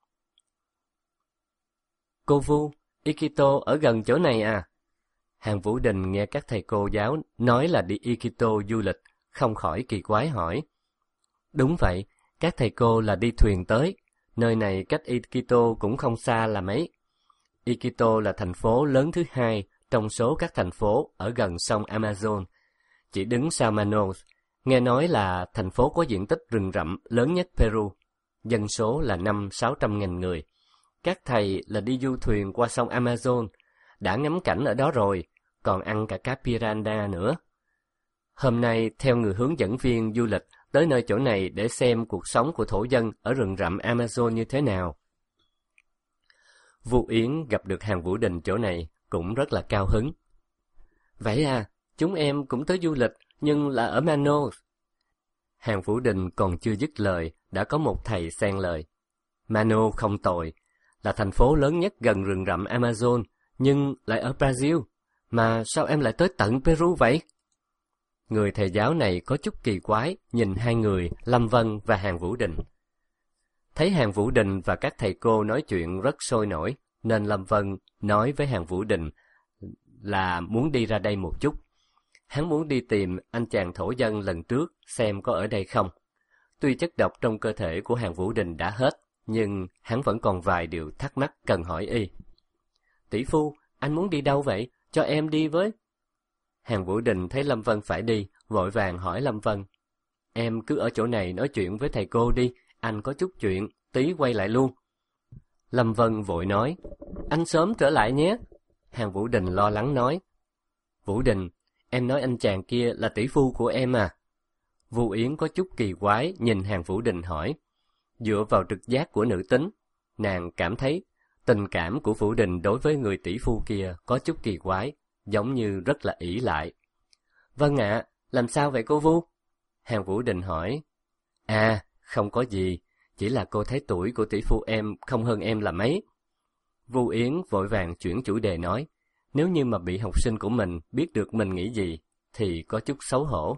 Cô Vu, Ikito ở gần chỗ này à? Hàng Vũ Đình nghe các thầy cô giáo nói là đi Ikito du lịch, không khỏi kỳ quái hỏi. Đúng vậy, các thầy cô là đi thuyền tới, nơi này cách Ikito cũng không xa là mấy. Ikito là thành phố lớn thứ hai trong số các thành phố ở gần sông Amazon, chỉ đứng sau Manaus. Nghe nói là thành phố có diện tích rừng rậm lớn nhất Peru, dân số là năm sáu trăm nghìn người. Các thầy là đi du thuyền qua sông Amazon, đã ngắm cảnh ở đó rồi, còn ăn cả cá piranha nữa. Hôm nay theo người hướng dẫn viên du lịch tới nơi chỗ này để xem cuộc sống của thổ dân ở rừng rậm Amazon như thế nào. Vu Yến gặp được Hàng Vũ Đình chỗ này cũng rất là cao hứng. Vậy à, chúng em cũng tới du lịch, nhưng là ở Manaus. Hàng Vũ Đình còn chưa dứt lời, đã có một thầy xen lời. Manaus không tồi, là thành phố lớn nhất gần rừng rậm Amazon, nhưng lại ở Brazil. Mà sao em lại tới tận Peru vậy? Người thầy giáo này có chút kỳ quái, nhìn hai người, Lâm Vân và Hàng Vũ Đình. Thấy Hàng Vũ Đình và các thầy cô nói chuyện rất sôi nổi, nên Lâm Vân nói với Hàng Vũ Đình là muốn đi ra đây một chút. Hắn muốn đi tìm anh chàng thổ dân lần trước xem có ở đây không. Tuy chất độc trong cơ thể của Hàng Vũ Đình đã hết, nhưng hắn vẫn còn vài điều thắc mắc cần hỏi y. Tỷ phu, anh muốn đi đâu vậy? Cho em đi với. Hàng Vũ Đình thấy Lâm Vân phải đi, vội vàng hỏi Lâm Vân. Em cứ ở chỗ này nói chuyện với thầy cô đi, anh có chút chuyện, tí quay lại luôn. Lâm Vân vội nói, anh sớm trở lại nhé. Hàng Vũ Đình lo lắng nói, Vũ Đình, em nói anh chàng kia là tỷ phu của em à? Vu Yến có chút kỳ quái nhìn Hàng Vũ Đình hỏi. Dựa vào trực giác của nữ tính, nàng cảm thấy tình cảm của Vũ Đình đối với người tỷ phu kia có chút kỳ quái, giống như rất là ỷ lại. Vâng ạ, Làm sao vậy cô Vu? Hàng Vũ Đình hỏi. À, không có gì, chỉ là cô thấy tuổi của tỷ phu em không hơn em là mấy. Vu Yến vội vàng chuyển chủ đề nói, nếu như mà bị học sinh của mình biết được mình nghĩ gì, thì có chút xấu hổ.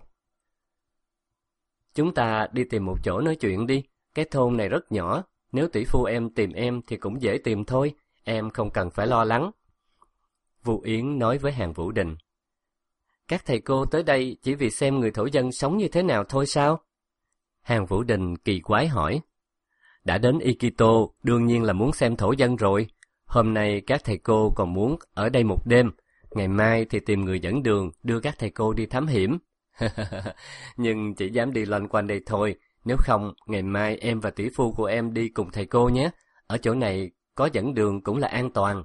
Chúng ta đi tìm một chỗ nói chuyện đi, cái thôn này rất nhỏ, nếu tỷ phu em tìm em thì cũng dễ tìm thôi, em không cần phải lo lắng. Vu Yến nói với Hàng Vũ Đình. Các thầy cô tới đây chỉ vì xem người thổ dân sống như thế nào thôi sao? Hàng Vũ Đình kỳ quái hỏi. Đã đến Ikito, đương nhiên là muốn xem thổ dân rồi. Hôm nay các thầy cô còn muốn ở đây một đêm, ngày mai thì tìm người dẫn đường đưa các thầy cô đi thám hiểm. Nhưng chỉ dám đi loanh quanh đây thôi, nếu không ngày mai em và tỷ phu của em đi cùng thầy cô nhé. Ở chỗ này có dẫn đường cũng là an toàn.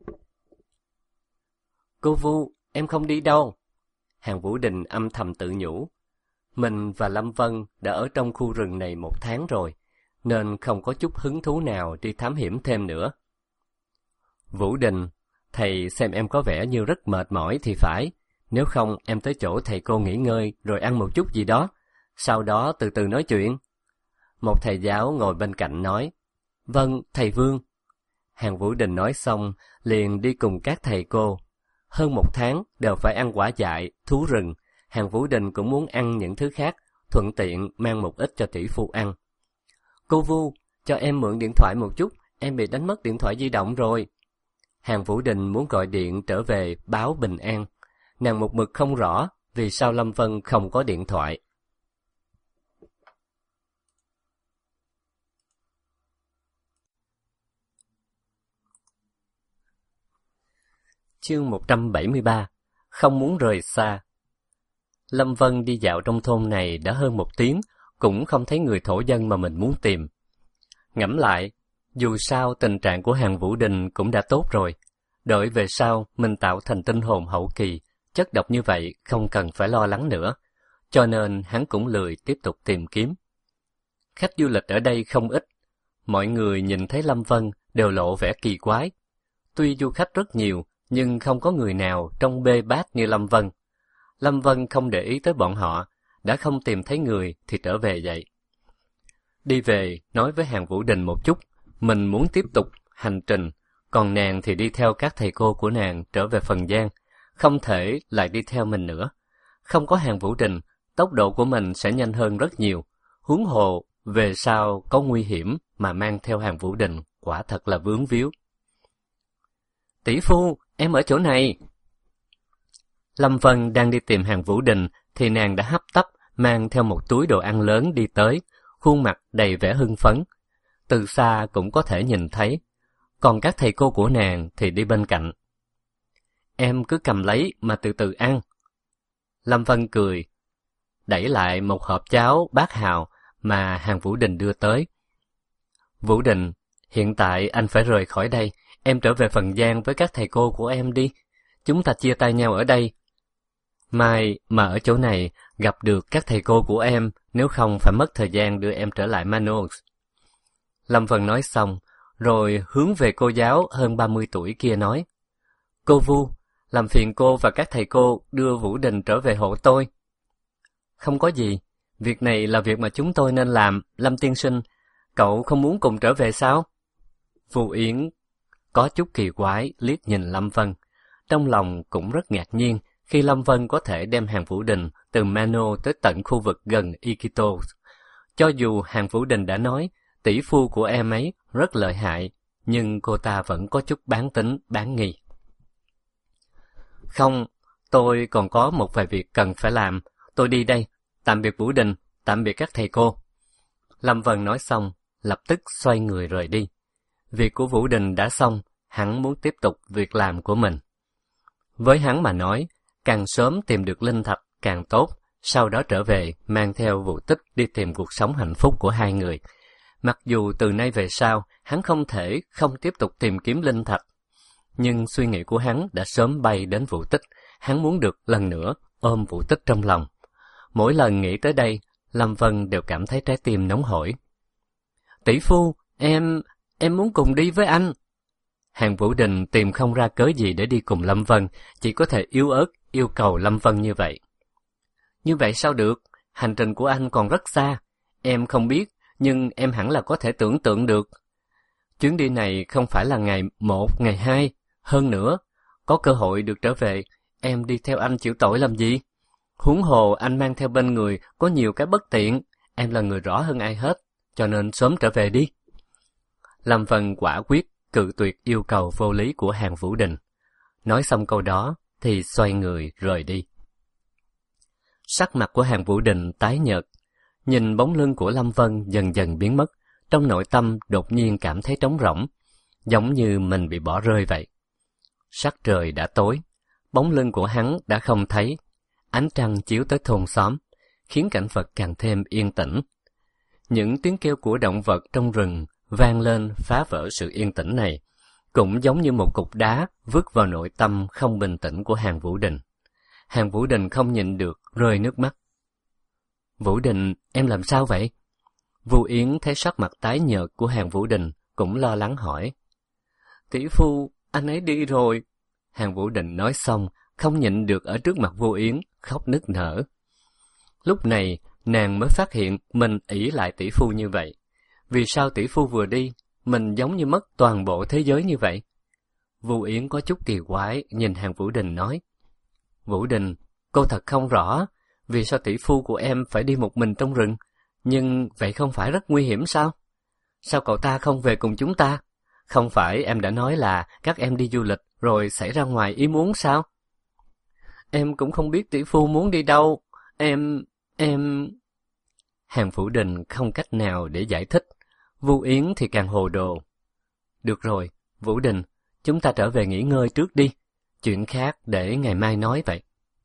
Cô Vu, em không đi đâu. Hàng Vũ Đình âm thầm tự nhủ. Mình và Lâm Vân đã ở trong khu rừng này một tháng rồi, nên không có chút hứng thú nào đi thám hiểm thêm nữa. Vũ Đình, thầy xem em có vẻ như rất mệt mỏi thì phải, nếu không em tới chỗ thầy cô nghỉ ngơi rồi ăn một chút gì đó, sau đó từ từ nói chuyện. Một thầy giáo ngồi bên cạnh nói, vâng, thầy Vương. Hàng Vũ Đình nói xong, liền đi cùng các thầy cô. Hơn một tháng đều phải ăn quả dại, thú rừng, Hàng Vũ Đình cũng muốn ăn những thứ khác, thuận tiện mang một ít cho tỷ phu ăn. Cô Vu, cho em mượn điện thoại một chút, em bị đánh mất điện thoại di động rồi. Hàng Vũ Đình muốn gọi điện trở về báo bình an. Nàng một mực không rõ vì sao Lâm Vân không có điện thoại. Chương một trăm bảy mươi ba. Không muốn rời xa. Lâm Vân đi dạo trong thôn này đã hơn một tiếng, cũng không thấy người thổ dân mà mình muốn tìm. Ngẫm lại, dù sao tình trạng của Hàng Vũ Đình cũng đã tốt rồi. Đợi về sau mình tạo thành tinh hồn hậu kỳ, chất độc như vậy không cần phải lo lắng nữa. Cho nên hắn cũng lười tiếp tục tìm kiếm. Khách du lịch ở đây không ít. Mọi người nhìn thấy Lâm Vân đều lộ vẻ kỳ quái. Tuy du khách rất nhiều, nhưng không có người nào trông bê bết như Lâm Vân. Lâm Vân không để ý tới bọn họ, đã không tìm thấy người thì trở về vậy. Đi về, nói với Hàng Vũ Đình một chút, mình muốn tiếp tục hành trình, còn nàng thì đi theo các thầy cô của nàng trở về Phần Giang, không thể lại đi theo mình nữa. Không có Hàng Vũ Đình, tốc độ của mình sẽ nhanh hơn rất nhiều, huống hồ, về sau có nguy hiểm mà mang theo Hàng Vũ Đình, quả thật là vướng víu. Tỷ phu, em ở chỗ này. Lâm Vân đang đi tìm Hàng Vũ Đình thì nàng đã hấp tấp mang theo một túi đồ ăn lớn đi tới, khuôn mặt đầy vẻ hưng phấn. Từ xa cũng có thể nhìn thấy, còn các thầy cô của nàng thì đi bên cạnh. Em cứ cầm lấy mà từ từ ăn. Lâm Vân cười, đẩy lại một hộp cháo bát hào mà Hàng Vũ Đình đưa tới. Vũ Đình, hiện tại anh phải rời khỏi đây, em trở về Phần Giang với các thầy cô của em đi. Chúng ta chia tay nhau ở đây. Mai mà ở chỗ này gặp được các thầy cô của em, nếu không phải mất thời gian đưa em trở lại Manos. Lâm Vân nói xong, rồi hướng về cô giáo hơn ba mươi tuổi kia nói, cô Vu, làm phiền cô và các thầy cô đưa Vũ Đình trở về hộ tôi. Không có gì, việc này là việc mà chúng tôi nên làm, Lâm tiên sinh, cậu không muốn cùng trở về sao? Vu Yến có chút kỳ quái liếc nhìn Lâm Vân, trong lòng cũng rất ngạc nhiên khi Lâm Vân có thể đem Hàng Vũ Đình từ Mano tới tận khu vực gần Ikito. Cho dù Hàng Vũ Đình đã nói tỷ phu của em ấy rất lợi hại, nhưng cô ta vẫn có chút bán tính, bán nghi. Không, tôi còn có một vài việc cần phải làm, tôi đi đây, tạm biệt Vũ Đình, tạm biệt các thầy cô. Lâm Vân nói xong, lập tức xoay người rời đi. Việc của Vũ Đình đã xong, hắn muốn tiếp tục việc làm của mình. Với hắn mà nói, càng sớm tìm được linh thạch càng tốt, sau đó trở về mang theo Vũ Tích đi tìm cuộc sống hạnh phúc của hai người. Mặc dù từ nay về sau, hắn không thể không tiếp tục tìm kiếm linh thạch, nhưng suy nghĩ của hắn đã sớm bay đến Vũ Tích, hắn muốn được lần nữa ôm Vũ Tích trong lòng. Mỗi lần nghĩ tới đây, Lâm Vân đều cảm thấy trái tim nóng hổi. Tỷ phu, em, em muốn cùng đi với anh. Hàng Vũ Đình tìm không ra cớ gì để đi cùng Lâm Vân, chỉ có thể yếu ớt yêu cầu Lâm Vân như vậy. Như vậy sao được? Hành trình của anh còn rất xa. Em không biết, nhưng em hẳn là có thể tưởng tượng được. Chuyến đi này không phải là ngày một, ngày hai. Hơn nữa, có cơ hội được trở về, em đi theo anh chịu tội làm gì? Huống hồ anh mang theo bên người có nhiều cái bất tiện. Em là người rõ hơn ai hết, cho nên sớm trở về đi. Lâm Vân quả quyết cự tuyệt yêu cầu vô lý của Hàn Vũ Đình. Nói xong câu đó thì xoay người rời đi. Sắc mặt của Hàn Vũ Đình tái nhợt, nhìn bóng lưng của Lâm Vân dần dần biến mất, trong nội tâm đột nhiên cảm thấy trống rỗng, giống như mình bị bỏ rơi vậy. Sắc trời đã tối, bóng lưng của hắn đã không thấy, ánh trăng chiếu tới thôn xóm, khiến cảnh vật càng thêm yên tĩnh. Những tiếng kêu của động vật trong rừng vang lên phá vỡ sự yên tĩnh này, cũng giống như một cục đá vứt vào nội tâm không bình tĩnh của Hàn Vũ Đình. Hàn Vũ Đình không nhịn được rơi nước mắt. Vũ Đình, em làm sao vậy? Vu Yến thấy sắc mặt tái nhợt của Hàn Vũ Đình cũng lo lắng hỏi. Tỷ phu, anh ấy đi rồi. Hàn Vũ Đình nói xong, không nhịn được ở trước mặt Vu Yến, khóc nức nở. Lúc này, nàng mới phát hiện mình ỷ lại tỷ phu như vậy. Vì sao tỷ phu vừa đi, mình giống như mất toàn bộ thế giới như vậy? Vu Yến có chút kỳ quái nhìn Hàn Vũ Đình nói. Vũ Đình, cô thật không rõ, vì sao tỷ phu của em phải đi một mình trong rừng? Nhưng vậy không phải rất nguy hiểm sao? Sao cậu ta không về cùng chúng ta? Không phải em đã nói là các em đi du lịch rồi xảy ra ngoài ý muốn sao? Em cũng không biết tỷ phu muốn đi đâu. Em... em... Hàn Vũ Đình không cách nào để giải thích. Vu Yến thì càng hồ đồ. Được rồi, Vũ Đình, chúng ta trở về nghỉ ngơi trước đi. Chuyện khác để ngày mai nói vậy.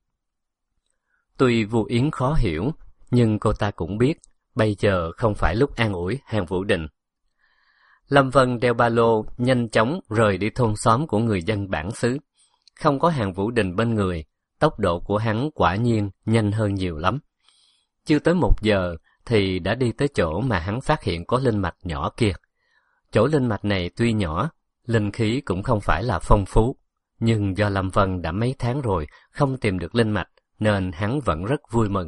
Tuy Vu Yến khó hiểu, nhưng cô ta cũng biết bây giờ không phải lúc an ủi Hàn Vũ Đình. Lâm Vân đeo ba lô nhanh chóng rời đi thôn xóm của người dân bản xứ. Không có Hàn Vũ Đình bên người, tốc độ của hắn quả nhiên nhanh hơn nhiều lắm. Chưa tới một giờ thì đã đi tới chỗ mà hắn phát hiện có linh mạch nhỏ kia. Chỗ linh mạch này tuy nhỏ, linh khí cũng không phải là phong phú, nhưng do Lâm Vân đã mấy tháng rồi không tìm được linh mạch, nên hắn vẫn rất vui mừng.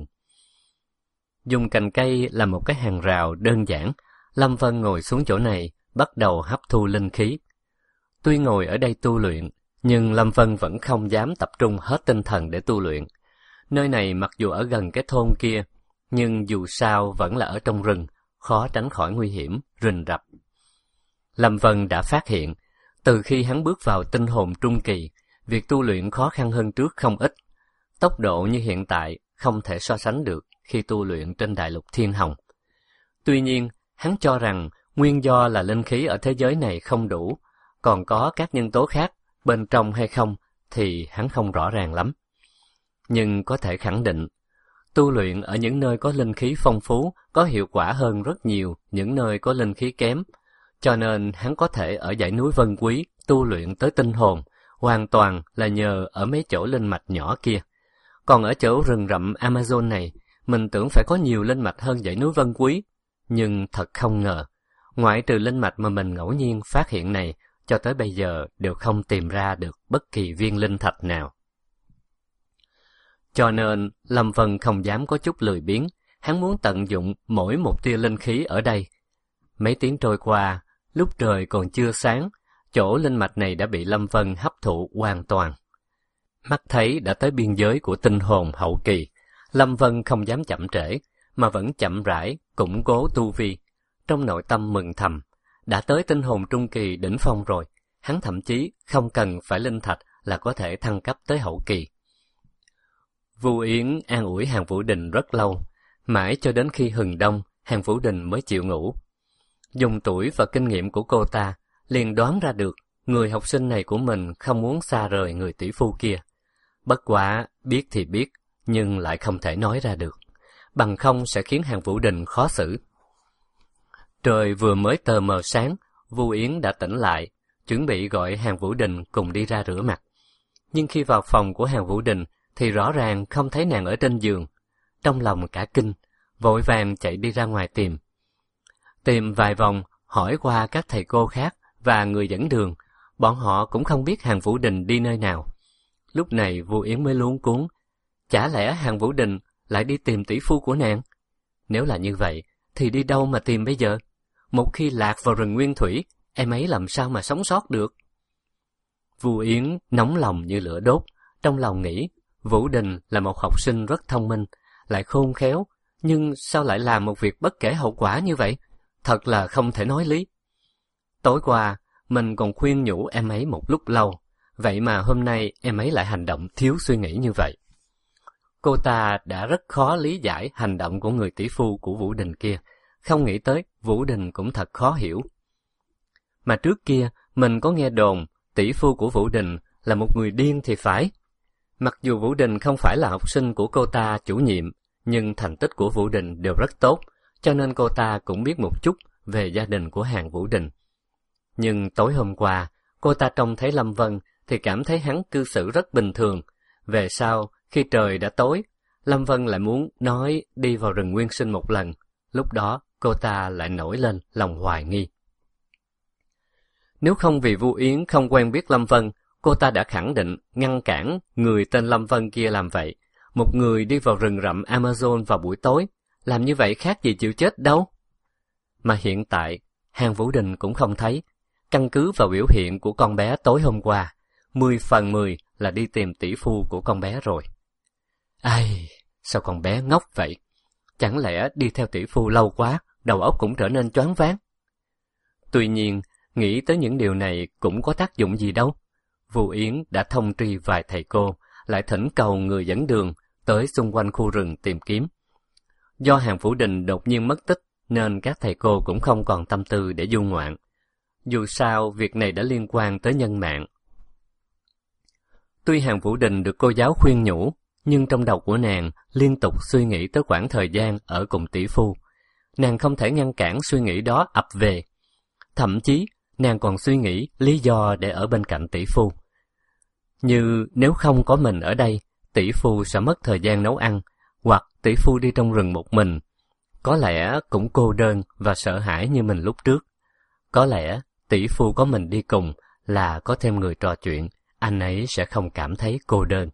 Dùng cành cây làm một cái hàng rào đơn giản, Lâm Vân ngồi xuống chỗ này, bắt đầu hấp thu linh khí. Tuy ngồi ở đây tu luyện, nhưng Lâm Vân vẫn không dám tập trung hết tinh thần để tu luyện. Nơi này mặc dù ở gần cái thôn kia, nhưng dù sao vẫn là ở trong rừng, khó tránh khỏi nguy hiểm, rình rập. Lâm Vân đã phát hiện, từ khi hắn bước vào tinh hồn trung kỳ, việc tu luyện khó khăn hơn trước không ít. Tốc độ như hiện tại không thể so sánh được khi tu luyện trên đại lục Thiên Hồng. Tuy nhiên, hắn cho rằng nguyên do là linh khí ở thế giới này không đủ, còn có các nhân tố khác bên trong hay không thì hắn không rõ ràng lắm. Nhưng có thể khẳng định, tu luyện ở những nơi có linh khí phong phú có hiệu quả hơn rất nhiều những nơi có linh khí kém, cho nên hắn có thể ở dãy núi Vân Quý tu luyện tới tinh hồn, hoàn toàn là nhờ ở mấy chỗ linh mạch nhỏ kia. Còn ở chỗ rừng rậm Amazon này, mình tưởng phải có nhiều linh mạch hơn dãy núi Vân Quý, nhưng thật không ngờ, ngoại trừ linh mạch mà mình ngẫu nhiên phát hiện này, cho tới bây giờ đều không tìm ra được bất kỳ viên linh thạch nào. Cho nên, Lâm Vân không dám có chút lười biếng, hắn muốn tận dụng mỗi một tia linh khí ở đây. Mấy tiếng trôi qua, lúc trời còn chưa sáng, chỗ linh mạch này đã bị Lâm Vân hấp thụ hoàn toàn. Mắt thấy đã tới biên giới của tinh hồn hậu kỳ, Lâm Vân không dám chậm trễ, mà vẫn chậm rãi, củng cố tu vi. Trong nội tâm mừng thầm, đã tới tinh hồn trung kỳ đỉnh phong rồi, hắn thậm chí không cần phải linh thạch là có thể thăng cấp tới hậu kỳ. Vu Yến an ủi Hàn Vũ Đình rất lâu, mãi cho đến khi hừng đông, Hàn Vũ Đình mới chịu ngủ. Dùng tuổi và kinh nghiệm của cô ta, liền đoán ra được người học sinh này của mình không muốn xa rời người tỷ phu kia. Bất quá, biết thì biết, nhưng lại không thể nói ra được, bằng không sẽ khiến Hàn Vũ Đình khó xử. Trời vừa mới tờ mờ sáng, Vu Yến đã tỉnh lại, chuẩn bị gọi Hàn Vũ Đình cùng đi ra rửa mặt. Nhưng khi vào phòng của Hàn Vũ Đình, thì rõ ràng không thấy nàng ở trên giường. Trong lòng cả kinh, vội vàng chạy đi ra ngoài tìm. Tìm vài vòng, hỏi qua các thầy cô khác và người dẫn đường, bọn họ cũng không biết Hàn Vũ Đình đi nơi nào. Lúc này Vu Yến mới luống cuống. Chả lẽ Hàn Vũ Đình lại đi tìm tỷ phu của nàng? Nếu là như vậy, thì đi đâu mà tìm bây giờ? Một khi lạc vào rừng nguyên thủy, em ấy làm sao mà sống sót được? Vu Yến nóng lòng như lửa đốt, trong lòng nghĩ, Vũ Đình là một học sinh rất thông minh, lại khôn khéo, nhưng sao lại làm một việc bất kể hậu quả như vậy? Thật là không thể nói lý. Tối qua, mình còn khuyên nhủ em ấy một lúc lâu, vậy mà hôm nay em ấy lại hành động thiếu suy nghĩ như vậy. Cô ta đã rất khó lý giải hành động của người tỷ phu của Vũ Đình kia, không nghĩ tới Vũ Đình cũng thật khó hiểu. Mà trước kia, mình có nghe đồn tỷ phu của Vũ Đình là một người điên thì phải. Mặc dù Vũ Đình không phải là học sinh của cô ta chủ nhiệm, nhưng thành tích của Vũ Đình đều rất tốt, cho nên cô ta cũng biết một chút về gia đình của Hàn Vũ Đình. Nhưng tối hôm qua, cô ta trông thấy Lâm Vân thì cảm thấy hắn cư xử rất bình thường. Về sau, khi trời đã tối, Lâm Vân lại muốn nói đi vào rừng nguyên sinh một lần. Lúc đó, cô ta lại nổi lên lòng hoài nghi. Nếu không vì Vu Yến không quen biết Lâm Vân, cô ta đã khẳng định ngăn cản người tên Lâm Vân kia làm vậy. Một người đi vào rừng rậm Amazon vào buổi tối, làm như vậy khác gì chịu chết đâu. Mà hiện tại, Hàn Vũ Đình cũng không thấy. Căn cứ vào biểu hiện của con bé tối hôm qua, mười phần mười là đi tìm tỷ phu của con bé rồi. Ai, sao con bé ngốc vậy? Chẳng lẽ đi theo tỷ phu lâu quá, đầu óc cũng trở nên choáng váng? Tuy nhiên, nghĩ tới những điều này cũng có tác dụng gì đâu. Vu Yến đã thông tri vài thầy cô, lại thỉnh cầu người dẫn đường tới xung quanh khu rừng tìm kiếm. Do Hàn Vũ Đình đột nhiên mất tích, nên các thầy cô cũng không còn tâm tư để du ngoạn. Dù sao, việc này đã liên quan tới nhân mạng. Tuy Hàn Vũ Đình được cô giáo khuyên nhủ, nhưng trong đầu của nàng liên tục suy nghĩ tới quãng thời gian ở cùng tỷ phu. Nàng không thể ngăn cản suy nghĩ đó ập về. Thậm chí, nàng còn suy nghĩ lý do để ở bên cạnh tỷ phu. Như nếu không có mình ở đây, tỷ phu sẽ mất thời gian nấu ăn, hoặc tỷ phu đi trong rừng một mình. Có lẽ cũng cô đơn và sợ hãi như mình lúc trước. Có lẽ tỷ phu có mình đi cùng là có thêm người trò chuyện, anh ấy sẽ không cảm thấy cô đơn.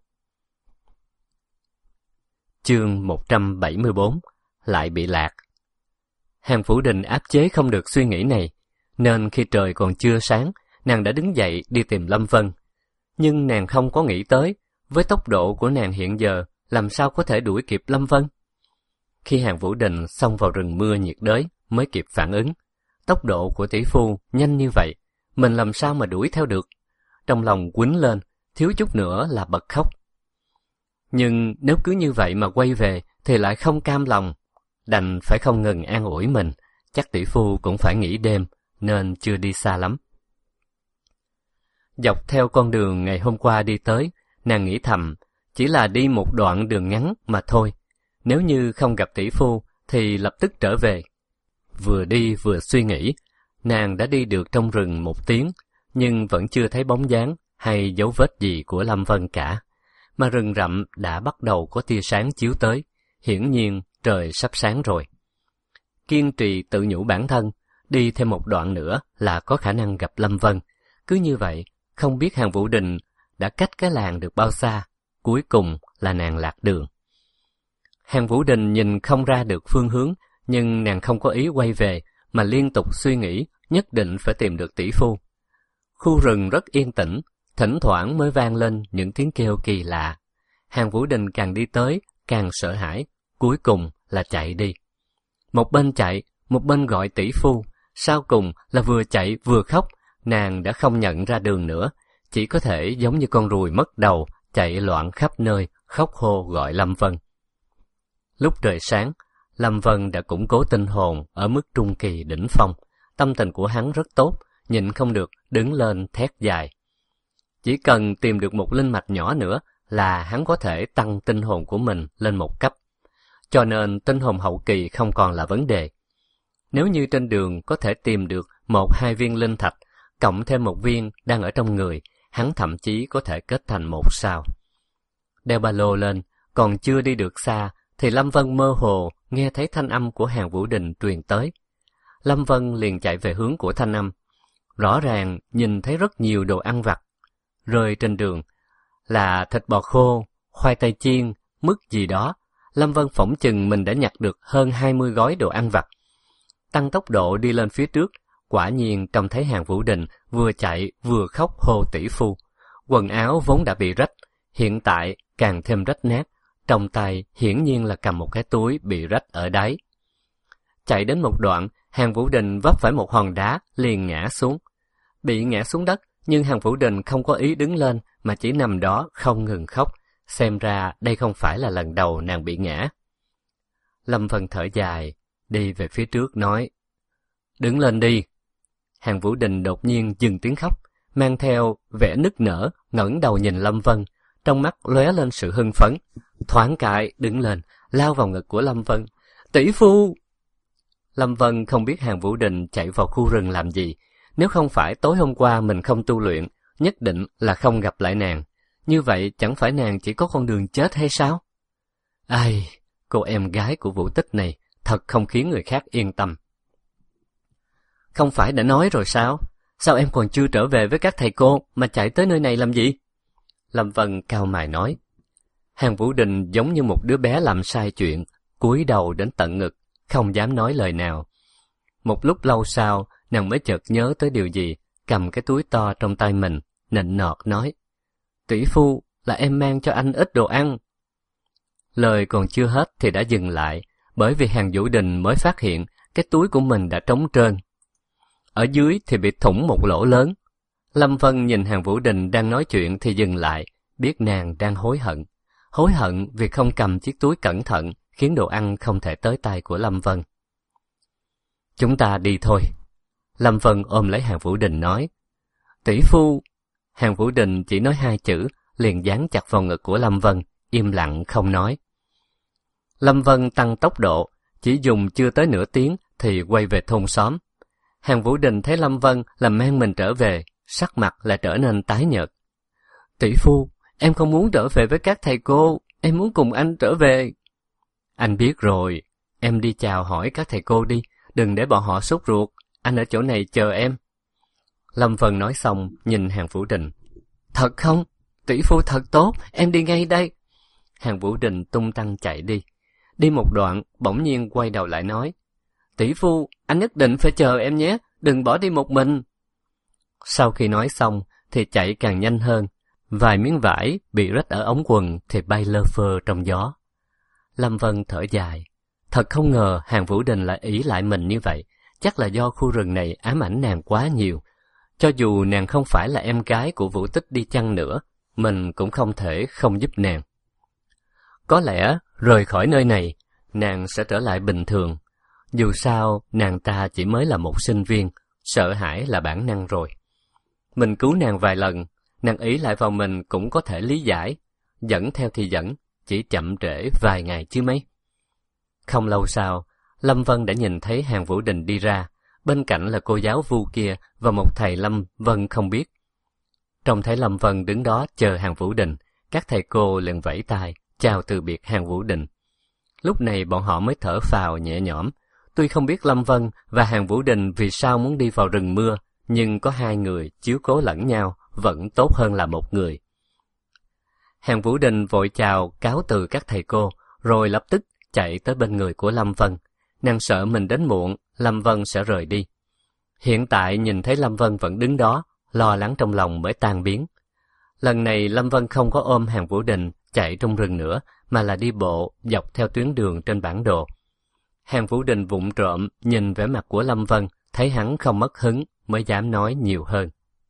Chương một trăm bảy mươi bốn. Lại bị lạc. Hàn Vũ Đình áp chế không được suy nghĩ này, nên khi trời còn chưa sáng, nàng đã đứng dậy đi tìm Lâm Vân. Nhưng nàng không có nghĩ tới, với tốc độ của nàng hiện giờ, làm sao có thể đuổi kịp Lâm Vân. Khi Hàn Vũ Đình xông vào rừng mưa nhiệt đới mới kịp phản ứng. Tốc độ của tỷ phu nhanh như vậy, mình làm sao mà đuổi theo được? Trong lòng quýnh lên, thiếu chút nữa là bật khóc. Nhưng nếu cứ như vậy mà quay về thì lại không cam lòng, đành phải không ngừng an ủi mình, chắc tỷ phu cũng phải nghỉ đêm nên chưa đi xa lắm. Dọc theo con đường ngày hôm qua đi tới, nàng nghĩ thầm, chỉ là đi một đoạn đường ngắn mà thôi. Nếu như không gặp tỷ phu thì lập tức trở về. Vừa đi vừa suy nghĩ, nàng đã đi được trong rừng một tiếng, nhưng vẫn chưa thấy bóng dáng hay dấu vết gì của Lâm Vân cả. Mà rừng rậm đã bắt đầu có tia sáng chiếu tới, hiển nhiên trời sắp sáng rồi. Kiên trì tự nhủ bản thân, đi thêm một đoạn nữa là có khả năng gặp Lâm Vân. Cứ như vậy, không biết Hàn Vũ Đình đã cách cái làng được bao xa, cuối cùng là nàng lạc đường. Hàn Vũ Đình nhìn không ra được phương hướng, nhưng nàng không có ý quay về, mà liên tục suy nghĩ nhất định phải tìm được tỷ phu. Khu rừng rất yên tĩnh, thỉnh thoảng mới vang lên những tiếng kêu kỳ lạ. Hàn Vũ Đình càng đi tới, càng sợ hãi, cuối cùng là chạy đi. Một bên chạy, một bên gọi tỷ phu, sau cùng là vừa chạy vừa khóc, nàng đã không nhận ra đường nữa, chỉ có thể giống như con ruồi mất đầu, chạy loạn khắp nơi, khóc hô gọi Lâm Vân. Lúc trời sáng, Lâm Vân đã củng cố tinh hồn ở mức trung kỳ đỉnh phong, tâm tình của hắn rất tốt, nhịn không được đứng lên thét dài. Chỉ cần tìm được một linh mạch nhỏ nữa là hắn có thể tăng tinh hồn của mình lên một cấp. Cho nên tinh hồn hậu kỳ không còn là vấn đề. Nếu như trên đường có thể tìm được một hai viên linh thạch, cộng thêm một viên đang ở trong người, hắn thậm chí có thể kết thành một sao. Đeo ba lô lên, còn chưa đi được xa, thì Lâm Vân mơ hồ nghe thấy thanh âm của Hàn Vũ Đình truyền tới. Lâm Vân liền chạy về hướng của thanh âm. Rõ ràng nhìn thấy rất nhiều đồ ăn vặt rơi trên đường, là thịt bò khô, khoai tây chiên, mứt gì đó, Lâm Vân phỏng chừng mình đã nhặt được hơn hai mươi gói đồ ăn vặt. Tăng tốc độ đi lên phía trước, quả nhiên trông thấy Hàn Vũ Đình vừa chạy vừa khóc hô tỷ phu. Quần áo vốn đã bị rách, hiện tại càng thêm rách nát, trong tay hiển nhiên là cầm một cái túi bị rách ở đáy. Chạy đến một đoạn, Hàn Vũ Đình vấp phải một hòn đá liền ngã xuống. Bị ngã xuống đất, nhưng Hàn Vũ Đình không có ý đứng lên mà chỉ nằm đó không ngừng khóc. Xem ra đây không phải là lần đầu nàng bị ngã. Lâm Vân thở dài, đi về phía trước nói, đứng lên đi. Hàn Vũ Đình đột nhiên dừng tiếng khóc, mang theo vẻ nức nở, ngẩng đầu nhìn Lâm Vân, trong mắt lóe lên sự hưng phấn. Thoáng cái đứng lên, lao vào ngực của Lâm Vân. Tỷ phu! Lâm Vân không biết Hàn Vũ Đình chạy vào khu rừng làm gì. Nếu không phải tối hôm qua mình không tu luyện, nhất định là không gặp lại nàng. Như vậy chẳng phải nàng chỉ có con đường chết hay sao? Ai, cô em gái của Vũ Tích này thật không khiến người khác yên tâm. Không phải đã nói rồi sao? Sao em còn chưa trở về với các thầy cô mà chạy tới nơi này làm gì? Lâm Vân cau mày nói. Hàn Vũ Đình giống như một đứa bé làm sai chuyện, cúi đầu đến tận ngực, không dám nói lời nào. Một lúc lâu sau, nàng mới chợt nhớ tới điều gì, cầm cái túi to trong tay mình, nịnh nọt nói. Tỷ phu, là em mang cho anh ít đồ ăn. Lời còn chưa hết thì đã dừng lại, bởi vì Hàn Vũ Đình mới phát hiện cái túi của mình đã trống trơn. Ở dưới thì bị thủng một lỗ lớn. Lâm Vân nhìn Hàn Vũ Đình đang nói chuyện thì dừng lại, biết nàng đang hối hận. Hối hận vì không cầm chiếc túi cẩn thận, khiến đồ ăn không thể tới tay của Lâm Vân. Chúng ta đi thôi. Lâm Vân ôm lấy Hàn Vũ Đình nói. Tỷ phu! Hàn Vũ Đình chỉ nói hai chữ, liền dán chặt vào ngực của Lâm Vân, im lặng không nói. Lâm Vân tăng tốc độ, chỉ dùng chưa tới nửa tiếng thì quay về thôn xóm. Hàn Vũ Đình thấy Lâm Vân làm mang mình trở về, sắc mặt lại trở nên tái nhợt. Tỷ phu, em không muốn trở về với các thầy cô, em muốn cùng anh trở về. Anh biết rồi, em đi chào hỏi các thầy cô đi, đừng để bọn họ sốt ruột, anh ở chỗ này chờ em. Lâm Vân nói xong, nhìn Hàn Vũ Đình. Thật không? Tỷ phu thật tốt, em đi ngay đây. Hàn Vũ Đình tung tăng chạy đi. Đi một đoạn, bỗng nhiên quay đầu lại nói. Tỷ phu, anh nhất định phải chờ em nhé, đừng bỏ đi một mình. Sau khi nói xong, thì chạy càng nhanh hơn. Vài miếng vải bị rách ở ống quần thì bay lơ phơ trong gió. Lâm Vân thở dài. Thật không ngờ Hàn Vũ Đình lại ỷ lại mình như vậy. Chắc là do khu rừng này ám ảnh nàng quá nhiều. Cho dù nàng không phải là em gái của Vũ Tích đi chăng nữa, mình cũng không thể không giúp nàng. Có lẽ rời khỏi nơi này, nàng sẽ trở lại bình thường. Dù sao, nàng ta chỉ mới là một sinh viên, sợ hãi là bản năng rồi. Mình cứu nàng vài lần, nàng ý lại vào mình cũng có thể lý giải. Dẫn theo thì dẫn, chỉ chậm trễ vài ngày chứ mấy. Không lâu sau, Lâm Vân đã nhìn thấy Hàn Vũ Đình đi ra, bên cạnh là cô giáo Vu kia và một thầy Lâm Vân không biết. Trông thấy Lâm Vân đứng đó chờ Hàn Vũ Đình, các thầy cô liền vẫy tay, chào từ biệt Hàn Vũ Đình. Lúc này bọn họ mới thở phào nhẹ nhõm. Tuy không biết Lâm Vân và Hàn Vũ Đình vì sao muốn đi vào rừng mưa, nhưng có hai người chiếu cố lẫn nhau vẫn tốt hơn là một người. Hàn Vũ Đình vội chào cáo từ các thầy cô, rồi lập tức chạy tới bên người của Lâm Vân. Nàng sợ mình đến muộn, Lâm Vân sẽ rời đi. Hiện tại nhìn thấy Lâm Vân vẫn đứng đó, lo lắng trong lòng mới tan biến. Lần này Lâm Vân không có ôm Hàn Vũ Đình chạy trong rừng nữa, mà là đi bộ dọc theo tuyến đường trên bản đồ. Hàn Vũ Đình vụng trộm nhìn vẻ mặt của Lâm Vân, thấy hắn không mất hứng mới dám nói nhiều hơn.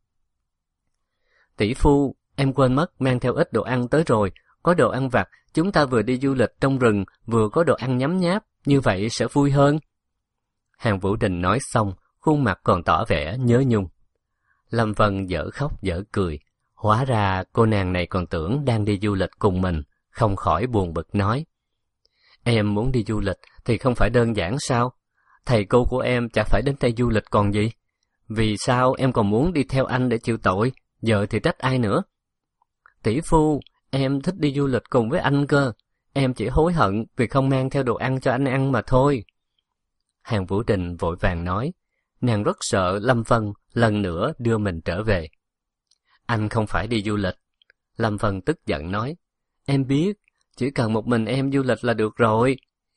Tỷ phu, em quên mất mang theo ít đồ ăn tới rồi, có đồ ăn vặt, chúng ta vừa đi du lịch trong rừng, vừa có đồ ăn nhấm nháp, như vậy sẽ vui hơn. Hàn Vũ Đình nói xong, khuôn mặt còn tỏ vẻ nhớ nhung. Lâm Vân dở khóc dở cười, hóa ra cô nàng này còn tưởng đang đi du lịch cùng mình, không khỏi buồn bực nói. Em muốn đi du lịch thì không phải đơn giản sao? Thầy cô của em chả phải đến đây du lịch còn gì? Vì sao em còn muốn đi theo anh để chịu tội, giờ thì trách ai nữa? Tỷ phu, em thích đi du lịch cùng với anh cơ. Em chỉ hối hận vì không mang theo đồ ăn cho anh ăn mà thôi. Hàn Vũ Đình vội vàng nói, nàng rất sợ Lâm Vân lần nữa đưa mình trở về. Anh không phải đi du lịch. Lâm Vân tức giận nói, em biết, Chỉ cần một mình em du lịch là được rồi.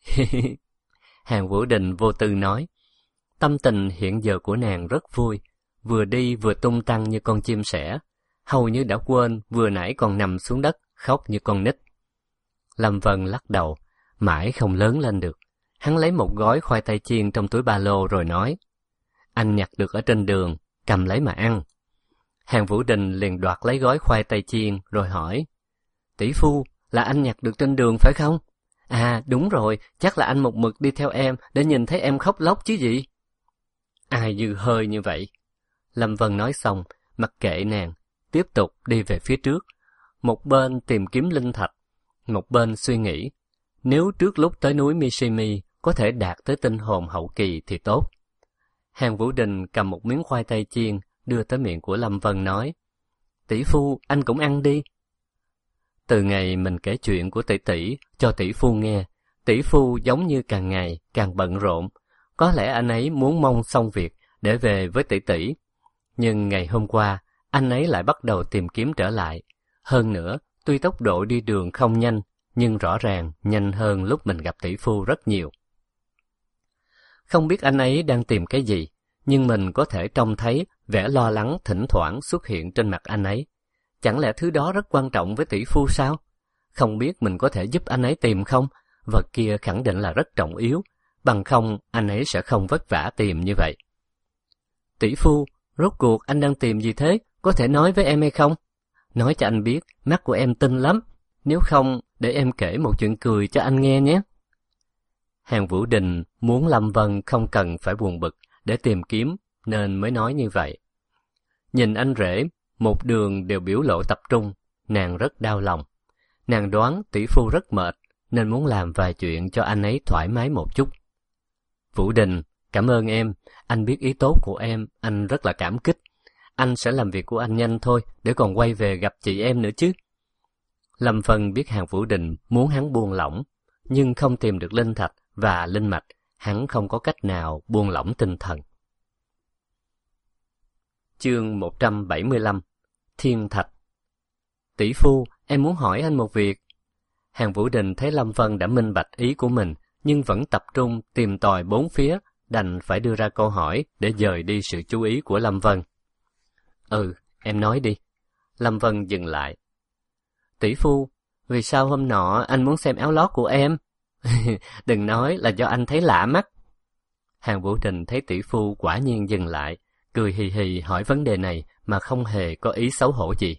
Hàn Vũ Đình vô tư nói. Tâm tình hiện giờ của nàng rất vui, vừa đi vừa tung tăng như con chim sẻ, hầu như đã quên vừa nãy còn nằm xuống đất khóc như con nít. Lâm Vân lắc đầu, mãi không lớn lên được. Hắn lấy một gói khoai tây chiên trong túi ba lô rồi nói, anh nhặt được ở trên đường, cầm lấy mà ăn. Hàn Vũ Đình liền đoạt lấy gói khoai tây chiên rồi hỏi, tỷ phu, là anh nhặt được trên đường phải không? À đúng rồi, chắc là anh một mực đi theo em để nhìn thấy em khóc lóc chứ gì? Ai dư hơi như vậy? Lâm Vân nói xong, mặc kệ nàng, tiếp tục đi về phía trước. Một bên tìm kiếm linh thạch, một bên suy nghĩ, nếu trước lúc tới núi Mishimi có thể đạt tới tinh hồn hậu kỳ thì tốt. Hàn Vũ Đình cầm một miếng khoai tây chiên, đưa tới miệng của Lâm Vân nói, tỷ phu, anh cũng ăn đi. Từ ngày mình kể chuyện của tỷ tỷ cho tỷ phu nghe, tỷ phu giống như càng ngày càng bận rộn. Có lẽ anh ấy muốn mong xong việc để về với tỷ tỷ. Nhưng ngày hôm qua, anh ấy lại bắt đầu tìm kiếm trở lại. Hơn nữa, tuy tốc độ đi đường không nhanh, nhưng rõ ràng nhanh hơn lúc mình gặp tỷ phu rất nhiều. Không biết anh ấy đang tìm cái gì, nhưng mình có thể trông thấy vẻ lo lắng thỉnh thoảng xuất hiện trên mặt anh ấy. Chẳng lẽ thứ đó rất quan trọng với tỷ phu sao? Không biết mình có thể giúp anh ấy tìm không? Vật kia khẳng định là rất trọng yếu, bằng không anh ấy sẽ không vất vả tìm như vậy. Tỷ phu, rốt cuộc anh đang tìm gì thế? Có thể nói với em hay không? Nói cho anh biết, mắt của em tinh lắm. Nếu không, để em kể một chuyện cười cho anh nghe nhé. Hàn Vũ Đình muốn Lâm Vân không cần phải buồn bực để tìm kiếm, nên mới nói như vậy. Nhìn anh rể, một đường đều biểu lộ tập trung, nàng rất đau lòng. Nàng đoán tỷ phu rất mệt, nên muốn làm vài chuyện cho anh ấy thoải mái một chút. Vũ Đình, cảm ơn em, anh biết ý tốt của em, anh rất là cảm kích. Anh sẽ làm việc của anh nhanh thôi, để còn quay về gặp chị em nữa chứ. Lâm Vân biết Hàn Vũ Đình muốn hắn buông lỏng, nhưng không tìm được linh thạch và linh mạch, hắn không có cách nào buông lỏng tinh thần. Chương một trăm bảy mươi lăm. Thiên Thạch. Tỷ phu, em muốn hỏi anh một việc. Hàn Vũ Đình thấy Lâm Vân đã minh bạch ý của mình, nhưng vẫn tập trung tìm tòi bốn phía, đành phải đưa ra câu hỏi để dời đi sự chú ý của Lâm Vân. Ừ, em nói đi. Lâm Vân dừng lại. Tỷ phu, vì sao hôm nọ anh muốn xem áo lót của em? Đừng nói là do anh thấy lạ mắt. Hàn Vũ Đình thấy tỷ phu quả nhiên dừng lại, cười hì hì hỏi vấn đề này mà không hề có ý xấu hổ gì.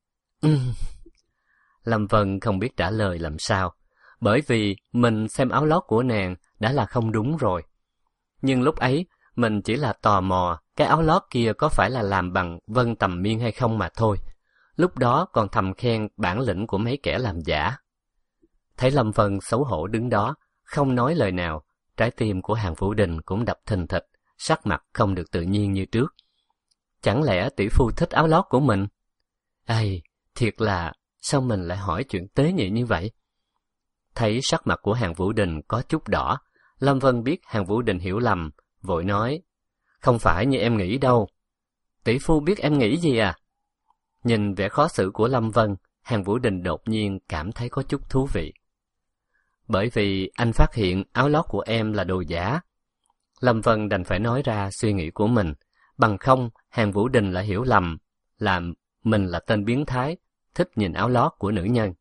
Lâm Vân không biết trả lời làm sao, bởi vì mình xem áo lót của nàng đã là không đúng rồi. Nhưng lúc ấy, mình chỉ là tò mò cái áo lót kia có phải là làm bằng vân tầm miên hay không mà thôi. Lúc đó còn thầm khen bản lĩnh của mấy kẻ làm giả. Thấy Lâm Vân xấu hổ đứng đó, không nói lời nào, trái tim của Hàn Vũ Đình cũng đập thình thịch, sắc mặt không được tự nhiên như trước. Chẳng lẽ tỷ phu thích áo lót của mình? Ây, thiệt là, sao mình lại hỏi chuyện tế nhị như vậy? Thấy sắc mặt của Hàn Vũ Đình có chút đỏ, Lâm Vân biết Hàn Vũ Đình hiểu lầm, vội nói, không phải như em nghĩ đâu. Tỷ phu biết em nghĩ gì à? Nhìn vẻ khó xử của Lâm Vân, Hàn Vũ Đình đột nhiên cảm thấy có chút thú vị. Bởi vì anh phát hiện áo lót của em là đồ giả. Lâm Vân đành phải nói ra suy nghĩ của mình, bằng không Hàn Vũ Đình lại hiểu lầm, làm mình là tên biến thái, thích nhìn áo lót của nữ nhân.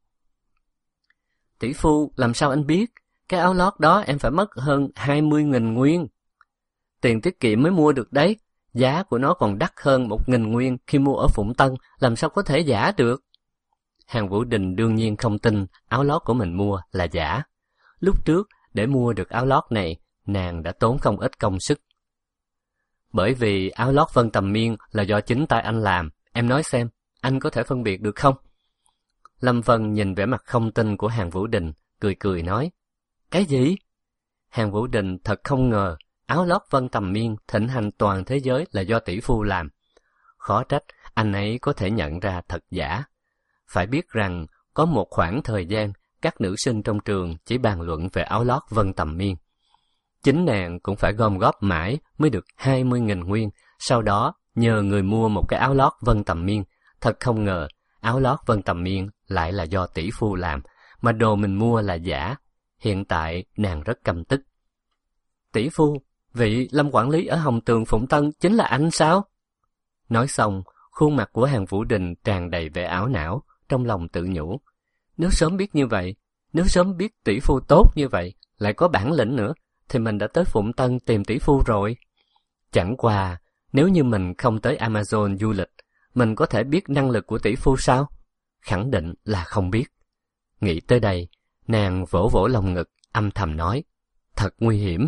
Tỷ phu, làm sao anh biết? Cái áo lót đó em phải mất hơn hai mươi nghìn nguyên. Tiền tiết kiệm mới mua được đấy, giá của nó còn đắt hơn một nghìn nguyên khi mua ở Phụng Tân, làm sao có thể giả được? Hàn Vũ Đình đương nhiên không tin áo lót của mình mua là giả. Lúc trước, để mua được áo lót này, nàng đã tốn không ít công sức. Bởi vì áo lót vân tầm miên là do chính tay anh làm, em nói xem, anh có thể phân biệt được không? Lâm Vân nhìn vẻ mặt không tin của Hàn Vũ Đình, cười cười nói, cái gì? Hàn Vũ Đình thật không ngờ, áo lót vân tầm miên thịnh hành toàn thế giới là do tỷ phu làm. Khó trách, anh ấy có thể nhận ra thật giả. Phải biết rằng, có một khoảng thời gian, các nữ sinh trong trường chỉ bàn luận về áo lót vân tầm miên. Chính nàng cũng phải gom góp mãi mới được hai mươi nghìn nguyên, sau đó nhờ người mua một cái áo lót vân tầm miên. Thật không ngờ, áo lót vân tầm miên lại là do tỷ phu làm, mà đồ mình mua là giả. Hiện tại nàng rất căm tức. Tỷ phu, vị Lâm quản lý ở Hồng Tường Phụng Tân chính là anh sao? Nói xong, khuôn mặt của Hàn Vũ Đình tràn đầy vẻ ảo não, trong lòng tự nhủ. Nếu sớm biết như vậy, nếu sớm biết tỷ phu tốt như vậy, lại có bản lĩnh nữa, thì mình đã tới Phụng Tân tìm tỷ phu rồi. Chẳng qua, nếu như mình không tới Amazon du lịch, mình có thể biết năng lực của tỷ phu sao? Khẳng định là không biết. Nghĩ tới đây, nàng vỗ vỗ lồng ngực, âm thầm nói, thật nguy hiểm.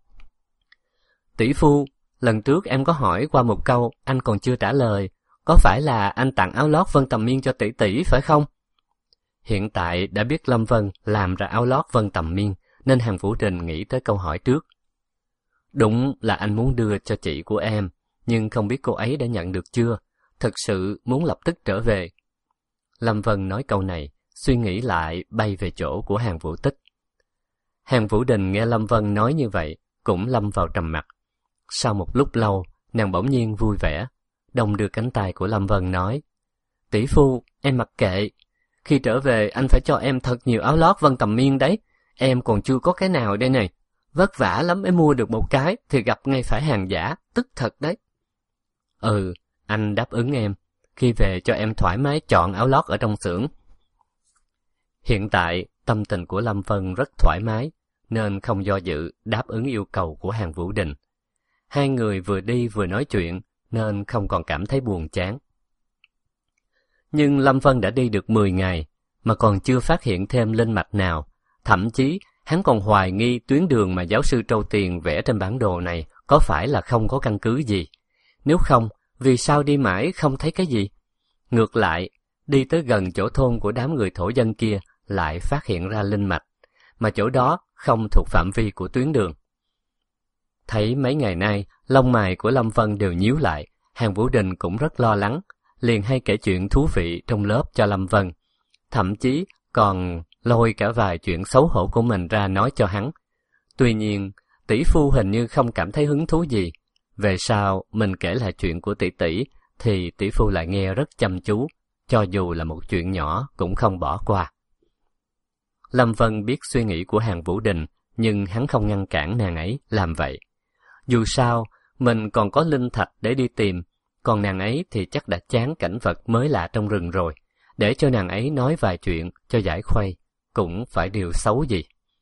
Tỷ phu, lần trước em có hỏi qua một câu, anh còn chưa trả lời, có phải là anh tặng áo lót Vân Tầm Miên cho tỷ tỷ phải không? Hiện tại đã biết Lâm Vân làm ra áo lót Vân Tầm Miên, nên Hàn Vũ Đình nghĩ tới câu hỏi trước. Đúng là anh muốn đưa cho chị của em, nhưng không biết cô ấy đã nhận được chưa, thực sự muốn lập tức trở về. Lâm Vân nói câu này, suy nghĩ lại bay về chỗ của Hàn Vũ Tích. Hàn Vũ Đình nghe Lâm Vân nói như vậy, cũng lâm vào trầm mặc. Sau một lúc lâu, nàng bỗng nhiên vui vẻ, đồng đưa cánh tay của Lâm Vân nói, tỷ phu, em mặc kệ, khi trở về anh phải cho em thật nhiều áo lót Vân Tầm Miên đấy, em còn chưa có cái nào đây này, vất vả lắm mới mua được một cái thì gặp ngay phải hàng giả, tức thật đấy. Ừ, anh đáp ứng em, khi về cho em thoải mái chọn áo lót ở trong xưởng. Hiện tại, tâm tình của Lâm Vân rất thoải mái, nên không do dự đáp ứng yêu cầu của Hàn Vũ Đình. Hai người vừa đi vừa nói chuyện, nên không còn cảm thấy buồn chán. Nhưng Lâm Vân đã đi được mười ngày, mà còn chưa phát hiện thêm linh mạch nào. Thậm chí, hắn còn hoài nghi tuyến đường mà giáo sư Trâu Tiền vẽ trên bản đồ này có phải là không có căn cứ gì. Nếu không, vì sao đi mãi không thấy cái gì? Ngược lại, đi tới gần chỗ thôn của đám người thổ dân kia lại phát hiện ra linh mạch, mà chỗ đó không thuộc phạm vi của tuyến đường. Thấy mấy ngày nay, lông mày của Lâm Vân đều nhíu lại, Hàn Vũ Đình cũng rất lo lắng, liền hay kể chuyện thú vị trong lớp cho Lâm Vân. Thậm chí còn lôi cả vài chuyện xấu hổ của mình ra nói cho hắn. Tuy nhiên, tỷ phu hình như không cảm thấy hứng thú gì. Về sau, mình kể lại chuyện của tỷ tỷ, thì tỷ phu lại nghe rất chăm chú, cho dù là một chuyện nhỏ cũng không bỏ qua. Lâm Vân biết suy nghĩ của Hàn Vũ Đình, nhưng hắn không ngăn cản nàng ấy làm vậy. Dù sao, mình còn có linh thạch để đi tìm, còn nàng ấy thì chắc đã chán cảnh vật mới lạ trong rừng rồi. Để cho nàng ấy nói vài chuyện cho giải khuây, cũng phải điều xấu gì.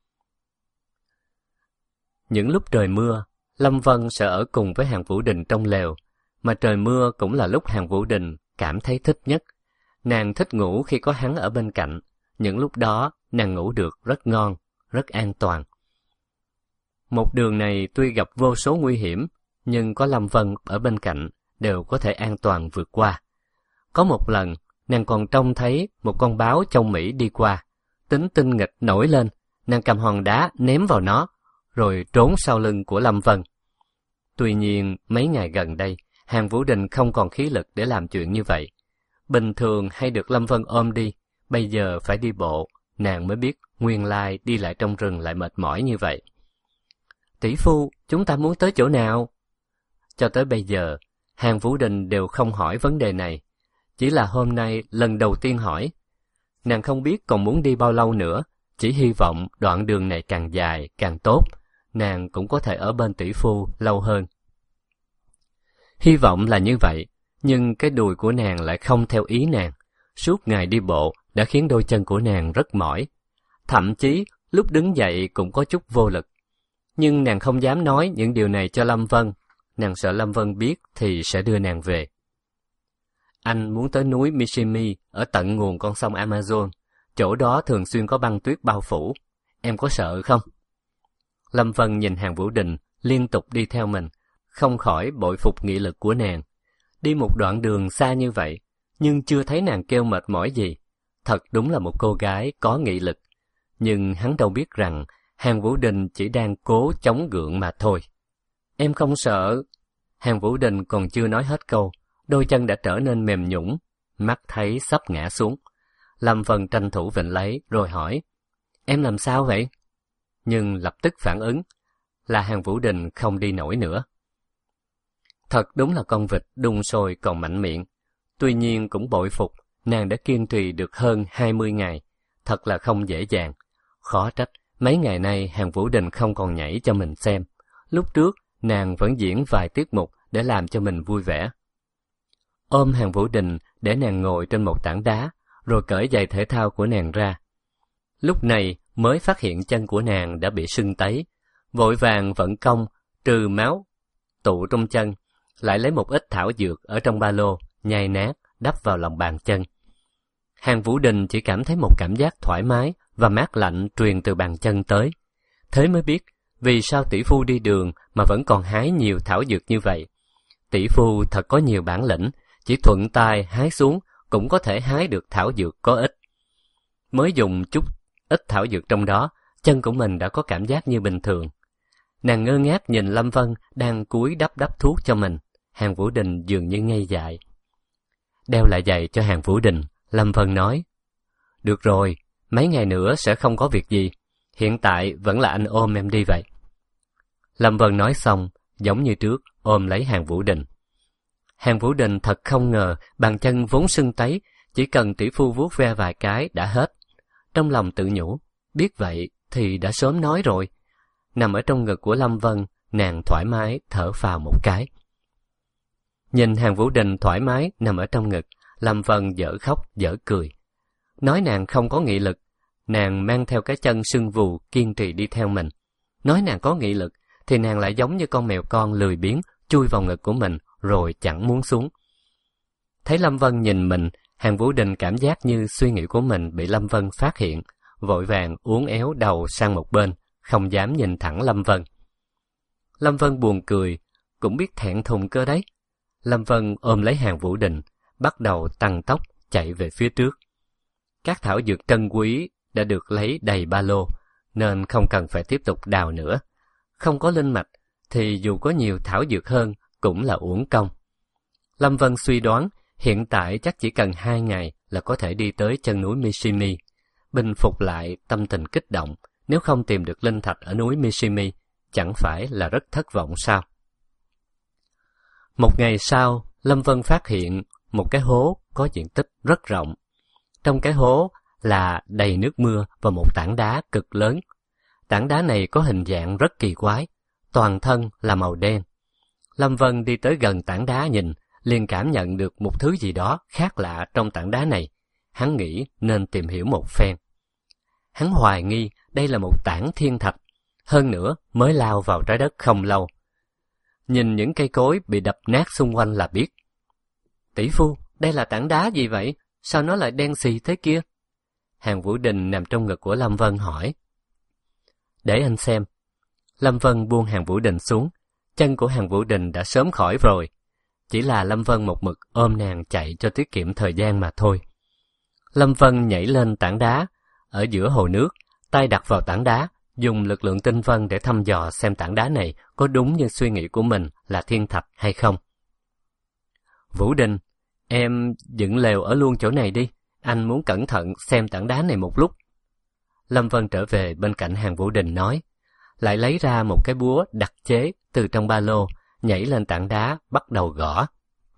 Những lúc trời mưa, Lâm Vân sẽ ở cùng với Hàn Vũ Đình trong lều, mà trời mưa cũng là lúc Hàn Vũ Đình cảm thấy thích nhất. Nàng thích ngủ khi có hắn ở bên cạnh, những lúc đó nàng ngủ được rất ngon, rất an toàn. Một đường này tuy gặp vô số nguy hiểm, nhưng có Lâm Vân ở bên cạnh đều có thể an toàn vượt qua. Có một lần, nàng còn trông thấy một con báo châu Mỹ đi qua, tính tinh nghịch nổi lên, nàng cầm hòn đá ném vào nó, rồi trốn sau lưng của Lâm Vân. Tuy nhiên, mấy ngày gần đây, Hàn Vũ Đình không còn khí lực để làm chuyện như vậy. Bình thường hay được Lâm Vân ôm đi, bây giờ phải đi bộ, nàng mới biết nguyên lai đi lại trong rừng lại mệt mỏi như vậy. Tỷ phu, chúng ta muốn tới chỗ nào? Cho tới bây giờ, Hàn Vũ Đình đều không hỏi vấn đề này. Chỉ là hôm nay lần đầu tiên hỏi. Nàng không biết còn muốn đi bao lâu nữa, chỉ hy vọng đoạn đường này càng dài, càng tốt, nàng cũng có thể ở bên tỷ phu lâu hơn. Hy vọng là như vậy, nhưng cái đùi của nàng lại không theo ý nàng. Suốt ngày đi bộ đã khiến đôi chân của nàng rất mỏi. Thậm chí, lúc đứng dậy cũng có chút vô lực. Nhưng nàng không dám nói những điều này cho Lâm Vân. Nàng sợ Lâm Vân biết thì sẽ đưa nàng về. Anh muốn tới núi Mishimi ở tận nguồn con sông Amazon. Chỗ đó thường xuyên có băng tuyết bao phủ. Em có sợ không? Lâm Vân nhìn Hàn Vũ Đình liên tục đi theo mình, không khỏi bội phục nghị lực của nàng. Đi một đoạn đường xa như vậy, nhưng chưa thấy nàng kêu mệt mỏi gì. Thật đúng là một cô gái có nghị lực. Nhưng hắn đâu biết rằng Hàn Vũ Đình chỉ đang cố chống gượng mà thôi. Em không sợ. Hàn Vũ Đình còn chưa nói hết câu, đôi chân đã trở nên mềm nhũn, mắt thấy sắp ngã xuống. Lâm Vân tranh thủ vịnh lấy rồi hỏi, em làm sao vậy? Nhưng lập tức phản ứng là Hàn Vũ Đình không đi nổi nữa. Thật đúng là con vịt đun sôi còn mạnh miệng. Tuy nhiên cũng bội phục, nàng đã kiên trì được hơn hai mươi ngày. thật là không dễ dàng. Khó trách, mấy ngày nay Hàn Vũ Đình không còn nhảy cho mình xem. Lúc trước, nàng vẫn diễn vài tiết mục để làm cho mình vui vẻ. Ôm Hàn Vũ Đình để nàng ngồi trên một tảng đá, rồi cởi giày thể thao của nàng ra. Lúc này mới phát hiện chân của nàng đã bị sưng tấy, vội vàng vận công, trừ máu tụ trong chân, lại lấy một ít thảo dược ở trong ba lô, nhai nát, đắp vào lòng bàn chân. Hàn Vũ Đình chỉ cảm thấy một cảm giác thoải mái và mát lạnh truyền từ bàn chân tới. Thế mới biết vì sao tỷ phu đi đường mà vẫn còn hái nhiều thảo dược như vậy. Tỷ phu thật có nhiều bản lĩnh, chỉ thuận tay hái xuống cũng có thể hái được thảo dược có ích. Mới dùng chút ít thảo dược trong đó, chân của mình đã có cảm giác như bình thường. Nàng ngơ ngác nhìn Lâm Vân đang cúi đắp đắp thuốc cho mình. Hàn Vũ Đình dường như ngây dại. Đeo lại giày cho Hàn Vũ Đình, Lâm Vân nói: Được rồi, mấy ngày nữa sẽ không có việc gì. Hiện tại vẫn là anh ôm em đi vậy. Lâm Vân nói xong, giống như trước, ôm lấy Hàn Vũ Đình. Hàn Vũ Đình thật không ngờ bàn chân vốn sưng tấy, chỉ cần tỷ phu vuốt ve vài cái đã hết. Trong lòng tự nhủ, biết vậy thì đã sớm nói rồi. Nằm ở trong ngực của Lâm Vân, nàng thoải mái thở phào một cái. Nhìn Hàn Vũ Đình thoải mái nằm ở trong ngực, Lâm Vân dở khóc dở cười. Nói nàng không có nghị lực, nàng mang theo cái chân sưng vù kiên trì đi theo mình. Nói nàng có nghị lực, thì nàng lại giống như con mèo con lười biếng chui vào ngực của mình rồi chẳng muốn xuống. Thấy Lâm Vân nhìn mình, Hàn Vũ Đình cảm giác như suy nghĩ của mình bị Lâm Vân phát hiện, vội vàng uốn éo đầu sang một bên, không dám nhìn thẳng Lâm Vân. Lâm Vân buồn cười, cũng biết thẹn thùng cơ đấy. Lâm Vân ôm lấy Hàn Vũ Đình, bắt đầu tăng tốc chạy về phía trước. Các thảo dược trân quý đã được lấy đầy ba lô, nên không cần phải tiếp tục đào nữa. Không có linh mạch, thì dù có nhiều thảo dược hơn cũng là uổng công. Lâm Vân suy đoán, hiện tại chắc chỉ cần hai ngày là có thể đi tới chân núi Mishimi, bình phục lại tâm tình kích động. Nếu không tìm được linh thạch ở núi Mishimi, chẳng phải là rất thất vọng sao? Một ngày sau, Lâm Vân phát hiện một cái hố có diện tích rất rộng. Trong cái hố là đầy nước mưa và một tảng đá cực lớn. Tảng đá này có hình dạng rất kỳ quái, toàn thân là màu đen. Lâm Vân đi tới gần tảng đá nhìn, liền cảm nhận được một thứ gì đó khác lạ trong tảng đá này. Hắn nghĩ nên tìm hiểu một phen. Hắn hoài nghi đây là một tảng thiên thạch, hơn nữa mới lao vào trái đất không lâu. Nhìn những cây cối bị đập nát xung quanh là biết. Tỷ phu, đây là tảng đá gì vậy? Sao nó lại đen xì thế kia? Hàn Vũ Đình nằm trong ngực của Lâm Vân hỏi. Để anh xem. Lâm Vân buông Hàn Vũ Đình xuống. Chân của Hàn Vũ Đình đã sớm khỏi rồi. Chỉ là Lâm Vân một mực ôm nàng chạy cho tiết kiệm thời gian mà thôi. Lâm Vân nhảy lên tảng đá, ở giữa hồ nước, tay đặt vào tảng đá, dùng lực lượng tinh vân để thăm dò xem tảng đá này có đúng như suy nghĩ của mình là thiên thạch hay không. Vũ Đình, em dựng lều ở luôn chỗ này đi, anh muốn cẩn thận xem tảng đá này một lúc. Lâm Vân trở về bên cạnh Hàn Vũ Đình nói, lại lấy ra một cái búa đặc chế từ trong ba lô, nhảy lên tảng đá, bắt đầu gõ.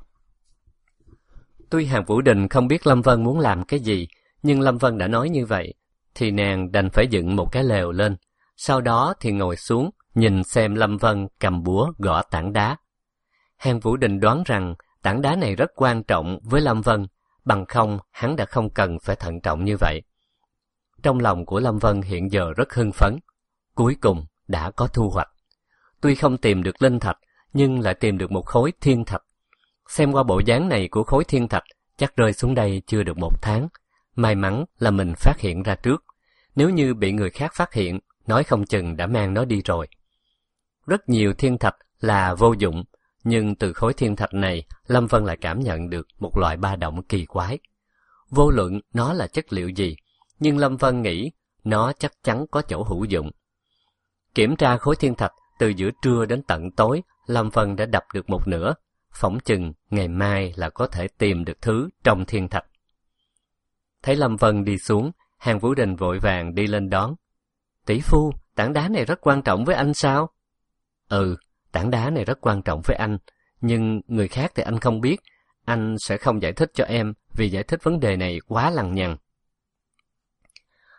Tuy Hàn Vũ Đình không biết Lâm Vân muốn làm cái gì, nhưng Lâm Vân đã nói như vậy, thì nàng đành phải dựng một cái lều lên. Sau đó thì ngồi xuống, nhìn xem Lâm Vân cầm búa gõ tảng đá. Hàn Vũ Đình đoán rằng tảng đá này rất quan trọng với Lâm Vân, bằng không hắn đã không cần phải thận trọng như vậy. Trong lòng của Lâm Vân hiện giờ rất hưng phấn, cuối cùng đã có thu hoạch. Tuy không tìm được linh thạch, nhưng lại tìm được một khối thiên thạch. Xem qua bộ dáng này của khối thiên thạch, chắc rơi xuống đây chưa được một tháng. May mắn là mình phát hiện ra trước. Nếu như bị người khác phát hiện, nói không chừng đã mang nó đi rồi. Rất nhiều thiên thạch là vô dụng, nhưng từ khối thiên thạch này, Lâm Vân lại cảm nhận được một loại ba động kỳ quái. Vô luận nó là chất liệu gì, nhưng Lâm Vân nghĩ nó chắc chắn có chỗ hữu dụng. Kiểm tra khối thiên thạch từ giữa trưa đến tận tối, Lâm Vân đã đập được một nửa, phỏng chừng ngày mai là có thể tìm được thứ trong thiên thạch. Thấy Lâm Vân đi xuống, Hàn Vũ Đình vội vàng đi lên đón. Tỷ phu, tảng đá này rất quan trọng với anh sao? Ừ, tảng đá này rất quan trọng với anh, nhưng người khác thì anh không biết, anh sẽ không giải thích cho em vì giải thích vấn đề này quá lằng nhằng.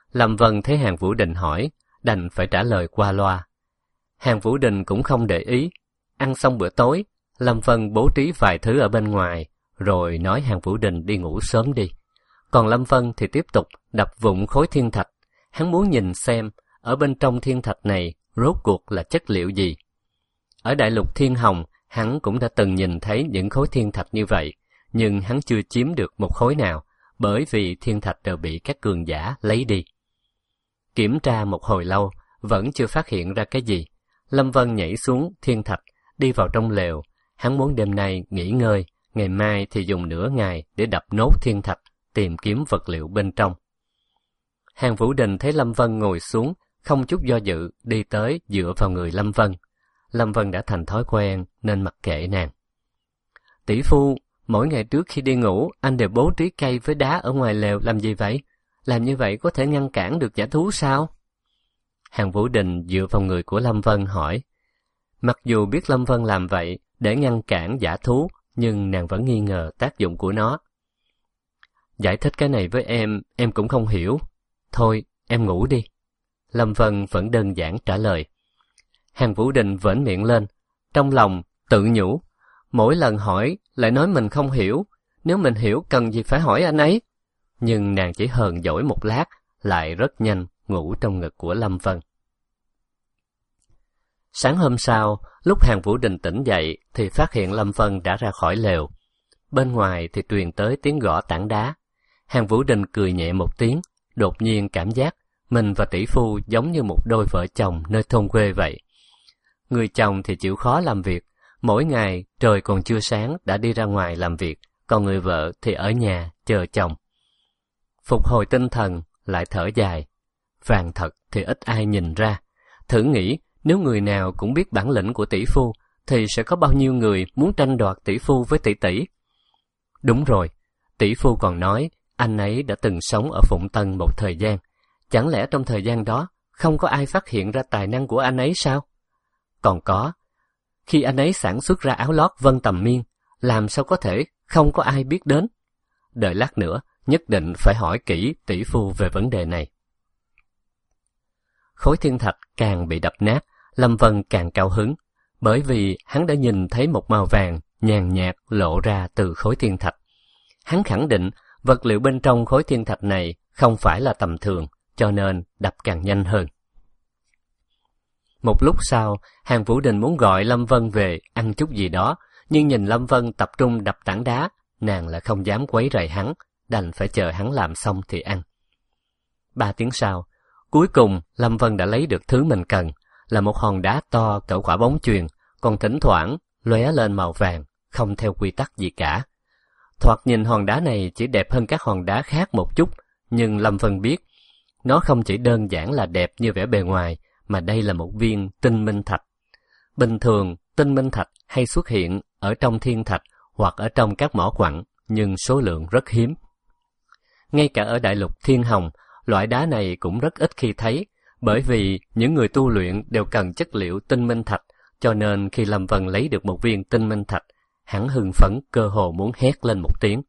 Lâm Vân thấy Hàn Vũ Đình hỏi, đành phải trả lời qua loa. Hàn Vũ Đình cũng không để ý. Ăn xong bữa tối, Lâm Vân bố trí vài thứ ở bên ngoài, rồi nói Hàn Vũ Đình đi ngủ sớm đi. Còn Lâm Vân thì tiếp tục đập vụn khối thiên thạch. Hắn muốn nhìn xem, ở bên trong thiên thạch này rốt cuộc là chất liệu gì. Ở đại lục Thiên Hồng, hắn cũng đã từng nhìn thấy những khối thiên thạch như vậy, nhưng hắn chưa chiếm được một khối nào, bởi vì thiên thạch đều bị các cường giả lấy đi. Kiểm tra một hồi lâu, vẫn chưa phát hiện ra cái gì. Lâm Vân nhảy xuống thiên thạch, đi vào trong lều. Hắn muốn đêm nay nghỉ ngơi, ngày mai thì dùng nửa ngày để đập nốt thiên thạch, tìm kiếm vật liệu bên trong. Hàn Vũ Đình thấy Lâm Vân ngồi xuống, không chút do dự, đi tới dựa vào người Lâm Vân. Lâm Vân đã thành thói quen nên mặc kệ nàng. Tỷ phu, mỗi ngày trước khi đi ngủ, anh đều bố trí cây với đá ở ngoài lều làm gì vậy? Làm như vậy có thể ngăn cản được dã thú sao? Hàn Vũ Đình dựa vào người của Lâm Vân hỏi. Mặc dù biết Lâm Vân làm vậy để ngăn cản dã thú, nhưng nàng vẫn nghi ngờ tác dụng của nó. Giải thích cái này với em, em cũng không hiểu. Thôi, em ngủ đi. Lâm Vân vẫn đơn giản trả lời. Hàn Vũ Đình vểnh miệng lên, trong lòng tự nhủ. Mỗi lần hỏi lại nói mình không hiểu, nếu mình hiểu cần gì phải hỏi anh ấy. Nhưng nàng chỉ hờn dỗi một lát, lại rất nhanh ngủ trong ngực của Lâm Vân. Sáng hôm sau, lúc Hàn Vũ Đình tỉnh dậy thì phát hiện Lâm Vân đã ra khỏi lều. Bên ngoài thì truyền tới tiếng gõ tảng đá. Hàn Vũ Đình cười nhẹ một tiếng, đột nhiên cảm giác mình và tỷ phu giống như một đôi vợ chồng nơi thôn quê vậy. Người chồng thì chịu khó làm việc, mỗi ngày trời còn chưa sáng đã đi ra ngoài làm việc, còn người vợ thì ở nhà chờ chồng. Phục hồi tinh thần, lại thở dài. Vàng thật thì ít ai nhìn ra. Thử nghĩ, nếu người nào cũng biết bản lĩnh của tỷ phu, thì sẽ có bao nhiêu người muốn tranh đoạt tỷ phu với tỷ tỷ. Đúng rồi, tỷ phu còn nói, anh ấy đã từng sống ở Phụng Tân một thời gian. Chẳng lẽ trong thời gian đó, không có ai phát hiện ra tài năng của anh ấy sao? Còn có, khi anh ấy sản xuất ra áo lót Vân Tầm Miên, làm sao có thể không có ai biết đến? Đợi lát nữa, nhất định phải hỏi kỹ tỷ phu về vấn đề này. Khối thiên thạch càng bị đập nát, Lâm Vân càng cao hứng, bởi vì hắn đã nhìn thấy một màu vàng nhàn nhạt lộ ra từ khối thiên thạch. Hắn khẳng định vật liệu bên trong khối thiên thạch này không phải là tầm thường, cho nên đập càng nhanh hơn. Một lúc sau, Hàn Vũ Đình muốn gọi Lâm Vân về ăn chút gì đó, nhưng nhìn Lâm Vân tập trung đập tảng đá, nàng lại không dám quấy rầy hắn, đành phải chờ hắn làm xong thì ăn. Ba tiếng sau, cuối cùng Lâm Vân đã lấy được thứ mình cần, là một hòn đá to cỡ quả bóng chuyền, còn thỉnh thoảng lóe lên màu vàng, không theo quy tắc gì cả. Thoạt nhìn hòn đá này chỉ đẹp hơn các hòn đá khác một chút, nhưng Lâm Vân biết, nó không chỉ đơn giản là đẹp như vẻ bề ngoài, mà đây là một viên tinh minh thạch. Bình thường, tinh minh thạch hay xuất hiện ở trong thiên thạch hoặc ở trong các mỏ quặng, nhưng số lượng rất hiếm. Ngay cả ở đại lục Thiên Hồng, loại đá này cũng rất ít khi thấy, bởi vì những người tu luyện đều cần chất liệu tinh minh thạch, cho nên khi Lâm Vân lấy được một viên tinh minh thạch, hắn hưng phấn cơ hồ muốn hét lên một tiếng.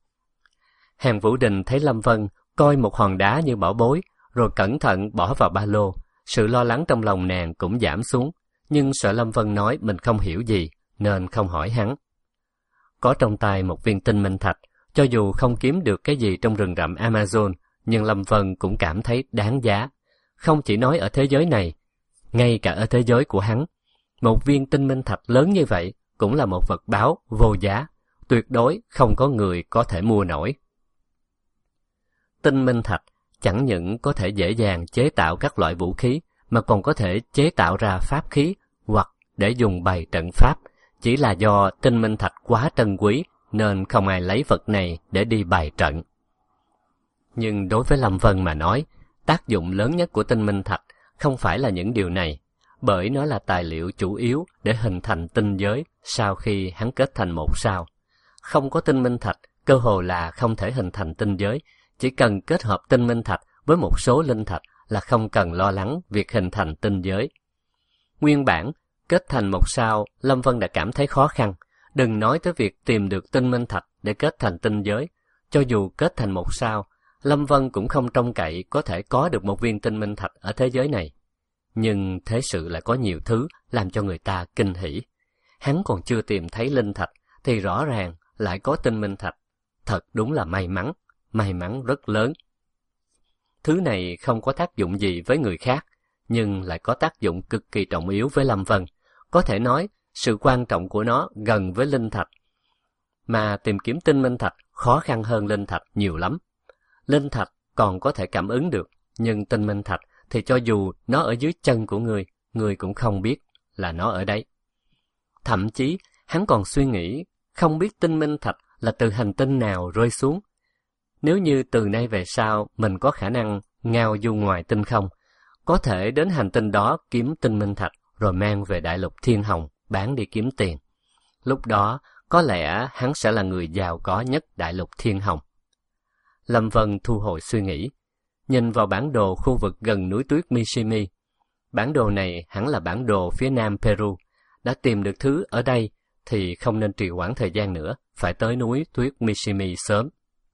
Hàn Vũ Đình thấy Lâm Vân coi một hòn đá như bảo bối, rồi cẩn thận bỏ vào ba lô. Sự lo lắng trong lòng nàng cũng giảm xuống, nhưng sợ Lâm Vân nói mình không hiểu gì, nên không hỏi hắn. Có trong tay một viên tinh minh thạch, cho dù không kiếm được cái gì trong rừng rậm Amazon, nhưng Lâm Vân cũng cảm thấy đáng giá. Không chỉ nói ở thế giới này, ngay cả ở thế giới của hắn, một viên tinh minh thạch lớn như vậy cũng là một vật báu vô giá, tuyệt đối không có người có thể mua nổi. Tinh minh thạch chẳng những có thể dễ dàng chế tạo các loại vũ khí, mà còn có thể chế tạo ra pháp khí hoặc để dùng bày trận pháp. Chỉ là do tinh minh thạch quá trân quý nên không ai lấy vật này để đi bày trận. Nhưng đối với Lâm Vân mà nói, tác dụng lớn nhất của tinh minh thạch không phải là những điều này, bởi nó là tài liệu chủ yếu để hình thành tinh giới sau khi hắn kết thành một sao. Không có tinh minh thạch, cơ hồ là không thể hình thành tinh giới. Chỉ cần kết hợp tinh minh thạch với một số linh thạch là không cần lo lắng việc hình thành tinh giới. Nguyên bản, kết thành một sao, Lâm Vân đã cảm thấy khó khăn. Đừng nói tới việc tìm được tinh minh thạch để kết thành tinh giới. Cho dù kết thành một sao, Lâm Vân cũng không trông cậy có thể có được một viên tinh minh thạch ở thế giới này. Nhưng thế sự lại có nhiều thứ làm cho người ta kinh hỉ. Hắn còn chưa tìm thấy linh thạch, thì rõ ràng lại có tinh minh thạch. Thật đúng là may mắn, may mắn rất lớn. Thứ này không có tác dụng gì với người khác, nhưng lại có tác dụng cực kỳ trọng yếu với Lâm Vân. Có thể nói, sự quan trọng của nó gần với linh thạch. Mà tìm kiếm tinh minh thạch khó khăn hơn linh thạch nhiều lắm. Linh thạch còn có thể cảm ứng được, nhưng tinh minh thạch thì cho dù nó ở dưới chân của người, người cũng không biết là nó ở đấy. Thậm chí, hắn còn suy nghĩ không biết tinh minh thạch là từ hành tinh nào rơi xuống. Nếu như từ nay về sau mình có khả năng ngao du ngoài tinh không, có thể đến hành tinh đó kiếm tinh minh thạch rồi mang về đại lục Thiên Hồng bán đi kiếm tiền. Lúc đó, có lẽ hắn sẽ là người giàu có nhất đại lục Thiên Hồng. Lâm Vân thu hồi suy nghĩ, nhìn vào bản đồ khu vực gần núi tuyết Mishimi. Bản đồ này hẳn là bản đồ phía nam Peru. Đã tìm được thứ ở đây thì không nên trì hoãn thời gian nữa, phải tới núi tuyết Mishimi sớm.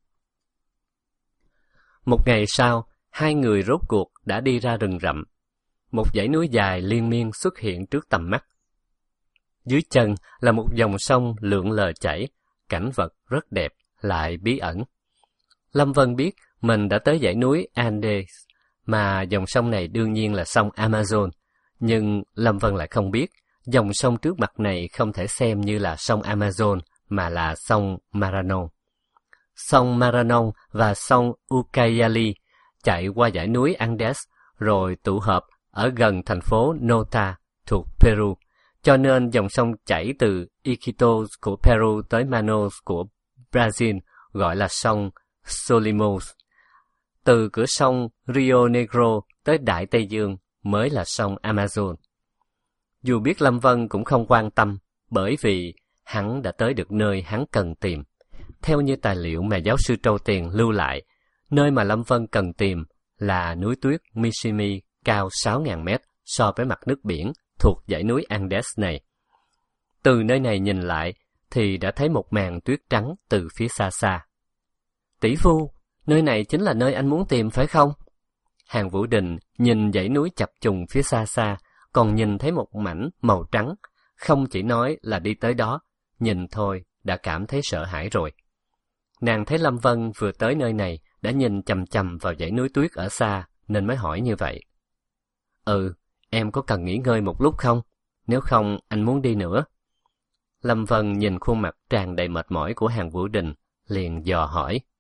Một ngày sau, hai người rốt cuộc đã đi ra rừng rậm. Một dãy núi dài liên miên xuất hiện trước tầm mắt. Dưới chân là một dòng sông lượn lờ chảy, cảnh vật rất đẹp, lại bí ẩn. Lâm Vân biết mình đã tới dãy núi Andes, mà dòng sông này đương nhiên là sông Amazon. Nhưng Lâm Vân lại không biết, dòng sông trước mặt này không thể xem như là sông Amazon, mà là sông Maranon. Sông Maranon và sông Ucayali chạy qua dãy núi Andes, rồi tụ hợp ở gần thành phố Nota thuộc Peru. Cho nên dòng sông chảy từ Iquitos của Peru tới Manaus của Brazil gọi là sông Solimões. Từ cửa sông Rio Negro tới Đại Tây Dương mới là sông Amazon. Dù biết Lâm Vân cũng không quan tâm, bởi vì hắn đã tới được nơi hắn cần tìm. Theo như tài liệu mà giáo sư Trâu Tiền lưu lại, nơi mà Lâm Vân cần tìm là núi tuyết Mishimi cao sáu nghìn mét so với mặt nước biển thuộc dãy núi Andes này. Từ nơi này nhìn lại thì đã thấy một màn tuyết trắng từ phía xa xa. Tỷ phu, nơi này chính là nơi anh muốn tìm phải không? Hàn Vũ Đình nhìn dãy núi chập trùng phía xa xa, còn nhìn thấy một mảnh màu trắng, không chỉ nói là đi tới đó, nhìn thôi đã cảm thấy sợ hãi rồi. Nàng thấy Lâm Vân vừa tới nơi này đã nhìn chằm chằm vào dãy núi tuyết ở xa, nên mới hỏi như vậy. Ừ, em có cần nghỉ ngơi một lúc không? Nếu không, anh muốn đi nữa. Lâm Vân nhìn khuôn mặt tràn đầy mệt mỏi của Hàn Vũ Đình, liền dò hỏi.